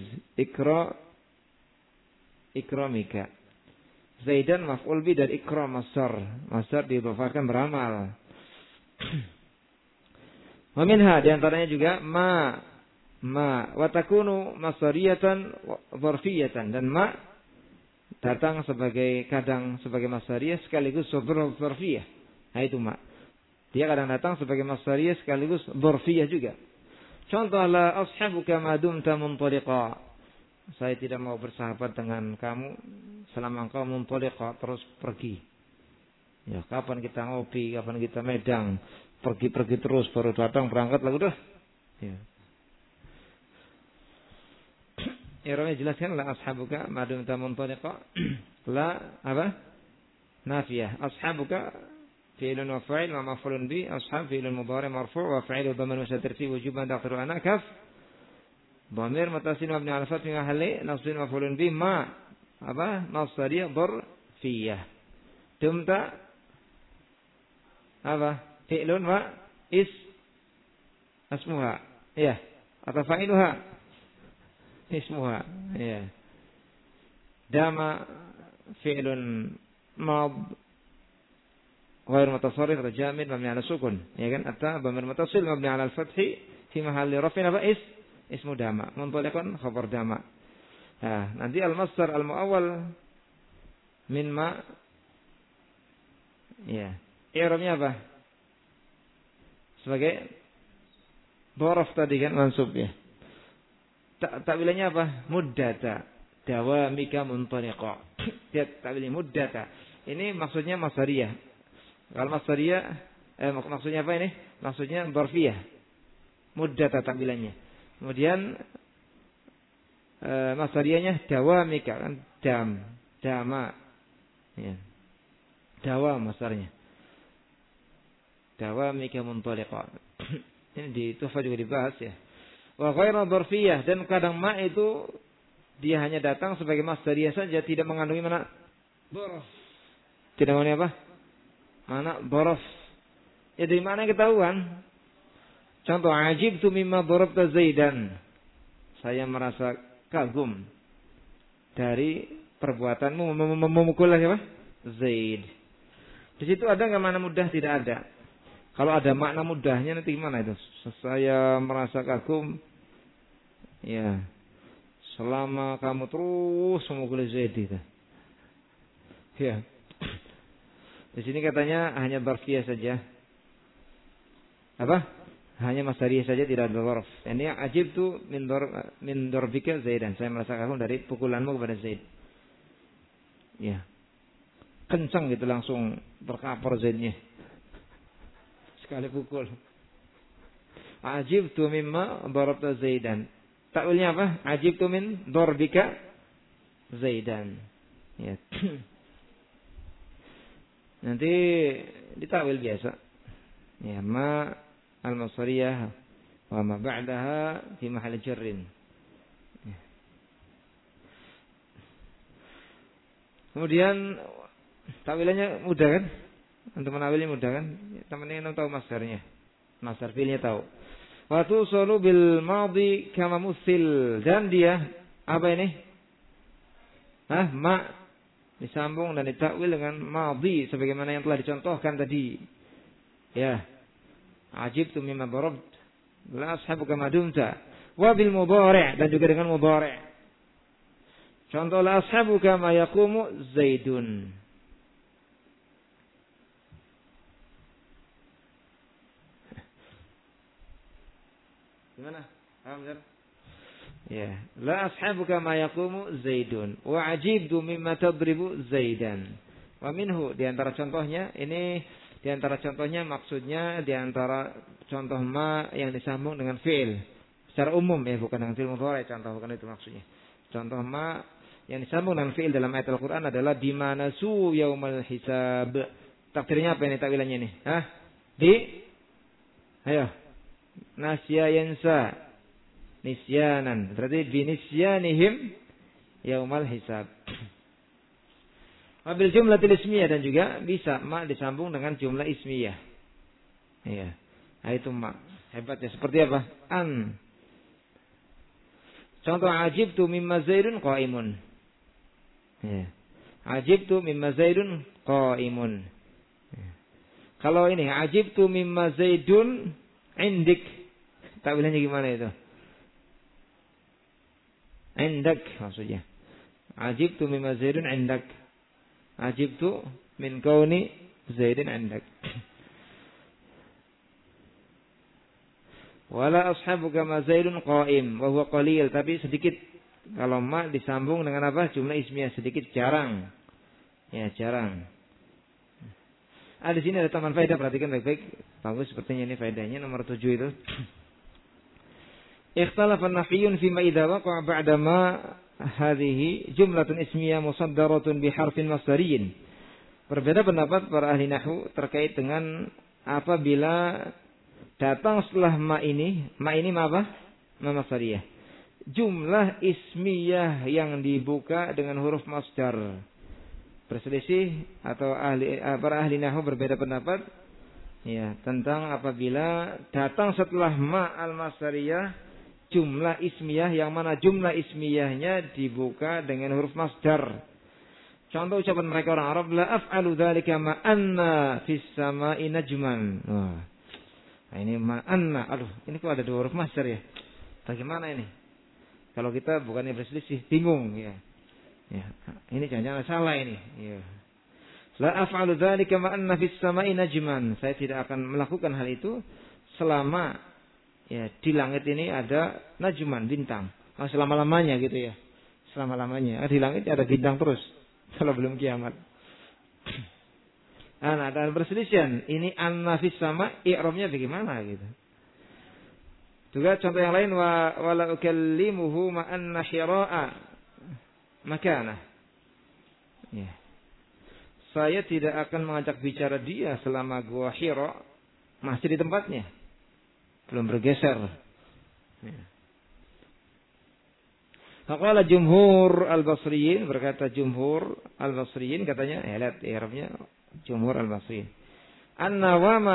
Ikramika. Zaidan maf'ul bi dari ikram masdar. Masdar diidhafahkan beramal. Wa minha di antaranya juga ma wa takunu masdariyatan dzarfiyatan, dan ma datang sebagai kadang sebagai masdariyah sekaligus dzarfiyah. Nah itu ma. Dia kadang datang sebagai masdariyah sekaligus dzarfiyah juga. Contohlah ashabuka ma dumta muntaliqa. Saya tidak mau bersahabat dengan kamu selama engkau muntaliqa, terus pergi. Ya, kapan kita ngopi, kapan kita medang, pergi-pergi terus baru datang berangkat lalu dah. Ya. Irama jelaskan la ashabuka ma dumta muntaliqa. La apa? Nafiyah. Ashabuka fi'lun wa fa'il wa maf'ulun bi. Ashab fi'lun mudhari' marfu' wa fa'ilu dhamir mustatir fi wujuban taqdiru ana kaf. Dhamir muttasil mabni 'ala fath fi mahalli nasbin maf'ulun bi ma apa? Masdariyah dzarfiyah. Dumta apa? Fi'lun wa asmuha. Ya. Atau fa'iluha ismuha, ya. Dama fi'lun mad ghair mutasarrif atau jamid mabni 'ala sukun, ya kan? Atau dhamir muttasil mabni 'ala al-fath fi mahalli raf'in apa? Ismu dama, muntaliqan khabar dama. Nah, nanti al-masdar al-muawwal min ma, ya. I'rabnya apa? Sebagai dharaf tadi kan mansub ya. Takwilannya apa? Muddata dawamika muntaliqa. Dia takwilnya muddata. Ini maksudnya masdariyah. Kalau masdariyah maksudnya apa ini? Maksudnya dzarfiyah. Muddata takwilannya. Kemudian masdariyahnya dawamika kan dama. Ya. Dawam masdarnya. Dawamika muntaliqa. Ini di Tuhfah juga dibahas ya. Wa ghairu dzarfiyah, dan kadang ma itu dia hanya datang sebagai masdariyah saja, tidak mengandungi mana dzarf. Tidak mengandungi apa? Mana dzarf. Ya dari mana ketahuan? Contoh ajibtu mimma darabta Zaidan. Saya merasa kagum dari perbuatanmu memukul siapa? Zaid. Di situ ada enggak makna mudah? Tidak ada. Kalau ada makna mudahnya nanti gimana itu? Saya merasa kagum, ya, selama kamu terus memukul Zaid itu. Ya. Di sini katanya hanya dzarfiyah saja. Apa? Hanya masdariyah saja, tidak ada dzarf. Ini ajibtu min darbika Zaidan. Saya merasa kagum dari pukulanmu kepada Zaid. Ya. Kencang gitu langsung berkapar Zaidnya. Sekali pukul. Ajibtu mimma darabta Zaidan. Takwilnya apa? Ajibtu min darbika Zaidan. Ya. Nanti ditakwil biasa. Ya, ma al-masdariyah wa ma ba'daha fi mahall jarrin. Kemudian takwilannya mudah kan? Untuk menawilnya mudah kan? Teman-teman tahu masdarnya. Masdar fi'ilnya tahu. Wa tusalu bil madhi kama musil, dan dia apa ini? Ma disambung dan ditakwil dengan madhi sebagaimana yang telah dicontohkan tadi. Ya. Ajibtu mimma darabt la ashabuka ma dumta. Wa bil mudhari' dan juga dengan mudhari'. Contoh la ashabuka ma yaqumu Zaidun. Gimana? Paham kan? Ya, la ashabuka ma yaqumu Zaidun wa ajibtu mimma tadribu Zaidan. Wa minhu, di antara contohnya ini, di antara contohnya maksudnya di antara contoh ma yang disambung dengan fi'il secara umum ya, bukan dengan fi'il mudhari, contoh bukan itu maksudnya. Contoh ma yang disambung dengan fi'il dalam ayat Al-Qur'an adalah bima nasu yaumal hisab. Takdirnya apa ini takwilannya ini? Hah? Ayo. Nasya yansa nisyanan, berarti binisyanihim yaumal hisab. Wabil jumlatil ismiyah, dan juga bisa ma disambung dengan jumlah ismiyah. Iya. Nah, itu ma. Hebatnya seperti apa? An. Contoh ajibtu mimma Zaidun qaimun. Ya. Ajibtu mimma Zaidun qaimun. Ya. Kalau ini ajibtu mimma Zaidun indik, takwilannya gimana itu? Indak maksudnya. Ajibtu mimma Zaidun indak. Ajibtu min kauni Zaidin indak. Wala ashabuka ma Zaidun qaim wa huwa qalil, tapi sedikit. Kalau ma disambung dengan apa? Jumlah ismiyah, sedikit, jarang. Ya, jarang. Di sini ada tambahan faedah, perhatikan baik-baik. Bagus sepertinya ini faedahnya nomor 7 itu. Ikhtalafa an-nahwiyun fima idza waqa'a ba'da ma hadhihi jumlatun ismiyah musaddaratun bi harfin masdariyyin. Berbeda pendapat para ahli nahwu terkait dengan apabila datang setelah ma ini ma apa? Ma masdariyah. Jumlah ismiyah yang dibuka dengan huruf masdar. Berselisih atau para ahli nahwu berbeda pendapat ya tentang apabila datang setelah ma al-masdariyah jumlah ismiyah yang mana jumlah ismiyahnya dibuka dengan huruf masdar. Contoh ucapan mereka orang Arab, la af'alu dzalika ma anna fis sama'i najman. Nah, ini ma anna. Aduh, ini kok ada 2 huruf masdar ya? Bagaimana ini? Kalau kita bukannya berselisih, bingung ya. Ya, ini jangan-jangan salah ini. Ya. La af'alu dzalika ma anna fis sama'i najman. Saya tidak akan melakukan hal itu selama ya di langit ini ada najman, bintang. Selama-lamanya gitu ya. Selama-lamanya. Di langit ada bintang terus kalau belum kiamat. Nah, ada perselisihan. Ini anna fis sama, i'rabnya bagaimana gitu. Juga contoh yang lain wala ukallimuhu ma anna hira'a makanah. Ya. Saya tidak akan mengajak bicara dia selama gua Hira masih di tempatnya. Belum bergeser. Ya. Faqala jumhur al-Basriyin, berkata jumhur al-Basriyin katanya, lihat i'rabnya jumhur al-Basriyin. Anna wa ma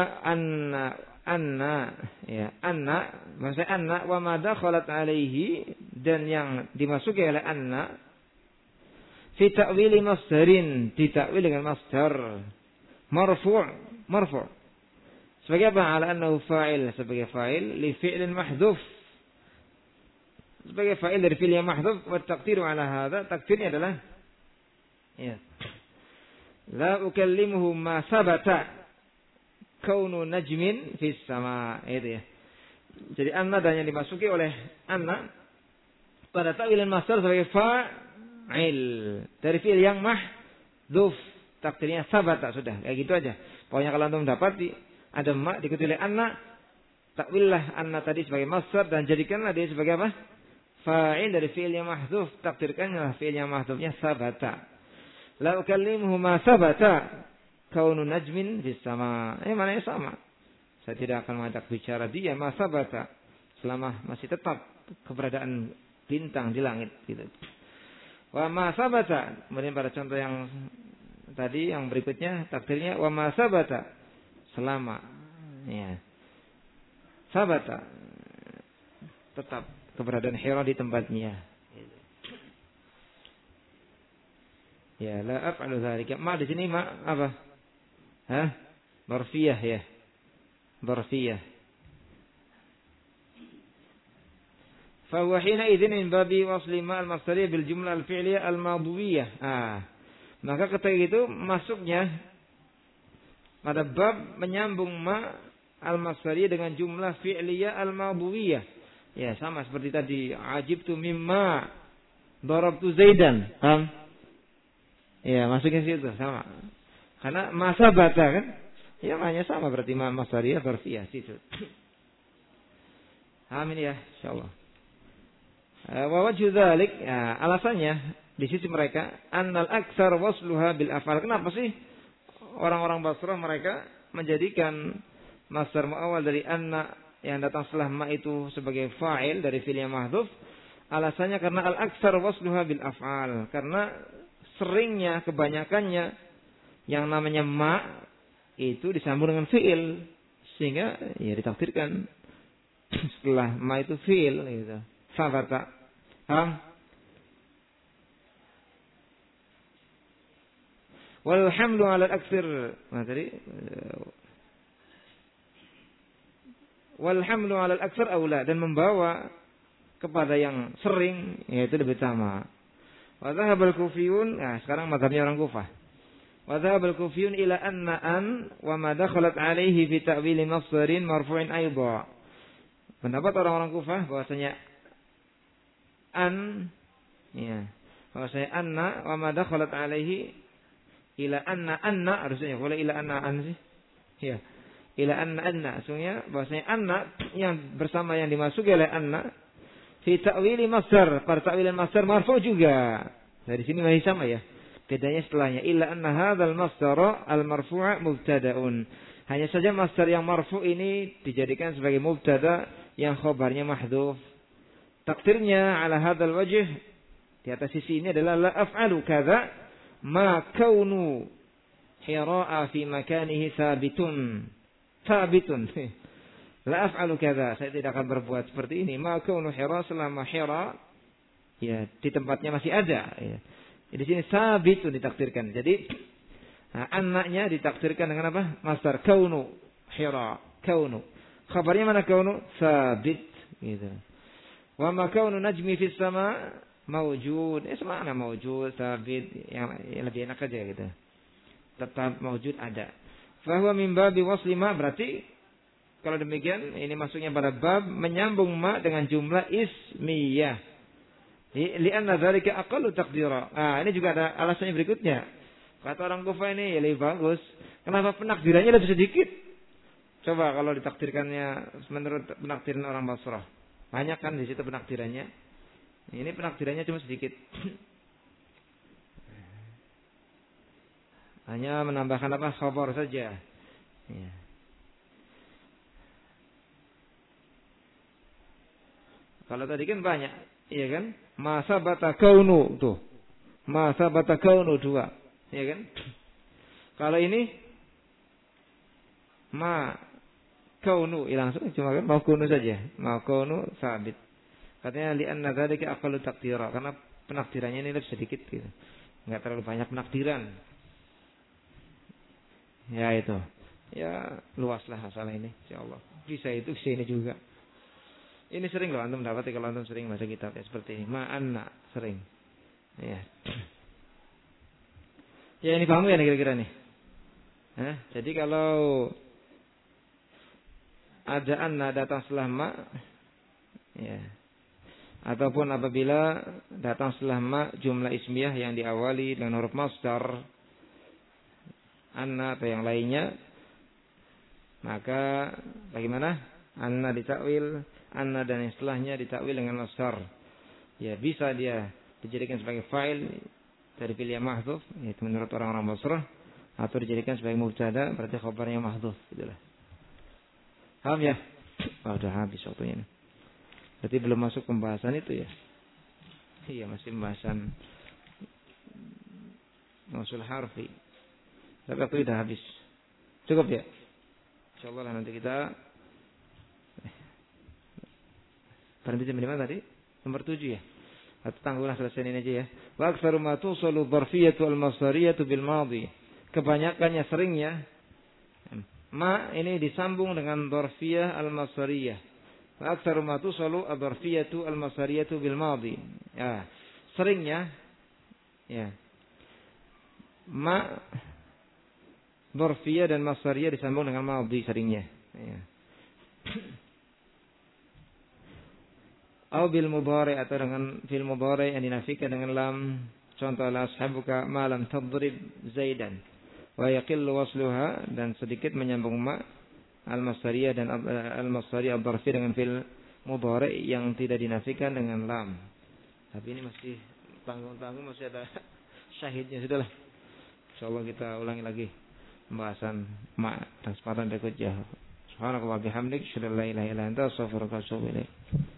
anna maksudnya anna wa ma dakhalat alaihi, dan yang dimasuki oleh anna fi ta'wili masdarin, ditakwil dengan masdar marfu' sebagai apa? Ala annahu fa'il, sebagai fa'il li fi'lin mahdhuf, sebagai fa'il dari fi'il yang mahdhuf. Wa taqdiru ala hadza, takdirnya adalah ya la ukallimuhu ma sabata kaunu najmin fis sama, itu ya. Jadi anna dan yang dimasuki oleh anna pada ta'wilan masdar sebagai fa'il dari fi'il yang mahdhuf, takdirnya sabata, sudah kayak gitu aja. Pokoknya kalau antum dapati ada ma diikuti oleh anna, takwillah anna tadi sebagai masdar dan jadikanlah dia sebagai apa? Fa'il dari fi'il yang mahdhuf, takdirkanlah fi'il yang mahdhufnya sabata. La ukallimuhu ma sabata kaunu najmin fis sama. Maknanya sama. Saya tidak akan mengajak bicara dia ma sabata selama masih tetap keberadaan bintang di langit gitu. Wa ma sabata, kemudian pada contoh yang tadi yang berikutnya takdirnya wa ma sabata, selama ya. Sabata, tetap keberadaan Hira di tempatnya. Ya, la af'alu dzalika. Ma di sini ma apa? Hah? Dzarfiyah ya. Dzarfiyah. Fa huwa hina idzin min babi wasli ma al-masdariyah bil jumlah al-fi'liyah al-madhiyah. Maka ketika itu masuknya pada bab menyambung ma al-masdariyah dengan jumlah fi'liyah al-madhiyah. Ya, sama seperti tadi, ajibtu mimma darabtu Zaidan. Paham? Ya, masuknya situ sama. Karena masa bata kan? Ya, hanya sama berarti ma masdariyah dzarfiyah situ. Amin ya, insyaallah. Wa wajhu dzalik, ya, alasannya di sisi mereka annal aktsar wasluha bil af'al. Kenapa sih orang-orang Basrah mereka menjadikan masdar muawwal dari anna yang datang setelah ma itu sebagai fa'il dari fi'il yang mahdhuf? Alasannya karena al aktsar wasluha bil af'al, karena seringnya kebanyakannya yang namanya ma itu disambung dengan fi'il, sehingga ya ditakdirkan setelah ma itu fi'il gitu. Sabata. Paham? Wal hamlu 'ala al-aktsir. Nah, tadi wal hamlu 'ala al-aktsir aula, dan membawa kepada yang sering yaitu lebih utama. Wa dhahabal kufiyun, nah sekarang mazhabnya orang Kufah. Wa dhahabal kufiyun ila anna an wa ma dakhalat 'alaihi fi ta'wil masdarin marfu'in aidha. Pendapat orang-orang Kufah bahwasanya an, ya, bahwasanya anna wa ma dakhalat 'alaihi ila anna harusnya boleh ila anna an sih. Ya. Ila anna artinya bahwasanya anna yang bersama yang dimasuki oleh anna fi ta'wili masdar, pada ta'wilan masdar marfu juga. Dari sini masih sama ya. Bedanya setelahnya illa anna hadzal masdar al marfu'a mubtada'un. Hanya saja masdar yang marfu ini dijadikan sebagai mubtada yang khabarnya mahdhuf. Takdirnya ala hadzal wajh, di atas sisi ini adalah la af'alu kadza ma kaunu hira'a fi makanihi sabitun. La af'alu kadza, saya tidak akan berbuat seperti ini. Ma kaunu Hira, selama Hira ya di tempatnya masih ada ya. Di sini sabitun ditakdirkan. Jadi anaknya ditakdirkan dengan apa? Masdar kaunu Hira, kaunu. Khabarnya mana kaunu? Sabit gitu. Wa ma kaunu najmi fis sama mawjud. Semana mawjud, sabit, yang lebih enak aja gitu. Tetap mawjud ada. Fahuwa min babi wasli ma, berarti kalau demikian ini masuknya pada bab menyambung ma dengan jumlah ismiyah. Li'anna dzalika aqallu taqdira. Ini juga ada alasannya berikutnya. Kata orang Kufah ini ya lebih bagus. Kenapa penakdirannya lebih sedikit? Coba kalau ditakdirkannya menurut penakdiran orang Basrah. Banyak kan di situ penakdirannya. Ini penakdirannya cuma sedikit. Hanya menambahkan apa? Khabar saja. Ya. Kalau tadi kan banyak, iya kan? Masa bata kaunu tuh. Masa bata kaunu 2, iya kan? Kalau ini ma kaunu, langsung cuma kan mau kaunu saja. Ma kaunu sabit. Katanya li'anna dzalika aqallu taqdira, karena penakdirannya ini lebih sedikit gitu. Enggak terlalu banyak penakdiran. Ya itu. Ya luaslah masalah ini insyaallah. Bisa itu sini juga. Ini sering loh antum dapat kalau antum sering baca kitab ya seperti ini. Ma'anna sering. Ya. Ya ini paham ya kira-kira nih. Jadi kalau ada anna datang setelah ma, ya. Ataupun apabila datang setelah ma jumlah ismiyah yang diawali dengan huruf masdar anna atau yang lainnya, maka bagaimana? Anna ditakwil, anna dan yang setelahnya ditakwil dengan masdar. Ya bisa dia dijadikan sebagai fa'il dari fi'il mahdhuf, itu menurut orang-orang Basrah, atau dijadikan sebagai mubtada berarti khabarnya mahdhuf, gitulah. Paham ya? Sudah habis waktunya ini. Berarti belum masuk pembahasan itu ya. Iya, masih pembahasan mausul harfi. Tapi waktu sudah habis. Cukup ya? Insyaallah lah nanti kita berhenti jam 5 tadi? Nomor 7 ya? Atau tangguhlah selesai ini aja ya. Wa aktsaru ma tusalu dzarfiyatu al-masdariyatu bil madhi. Kebanyakannya seringnya ma ini disambung dengan dzarfiyah al-masdariyah. Wa aktsaru ma tusalu ad-dzarfiyatu al-masdariyatu bil madhi. Ya, seringnya ya. Ma dzarfiyah dan masdariyah disambung dengan madhi seringnya. Ya. Au bil mudhari atau dengan fil mudhari yang dinafikan dengan lam. Contoh la ashabuka ma lam tadrib Zaidan. Wa yaqillu wasluha dan sedikit menyambung ma al-masdariyah dan al-masdariyah ad-dharfi dengan fil mudhari yang tidak dinafikan dengan lam. Tapi ini masih tanggung-tanggung, masih ada syahidnya. Sudahlah. Insyaallah kita ulangi lagi pembahasan ma dan kesempatan berikutnya. Subhanakallah bihamdik, syada la ilaha illa anta, astaghfiruka wa atubu ilaik.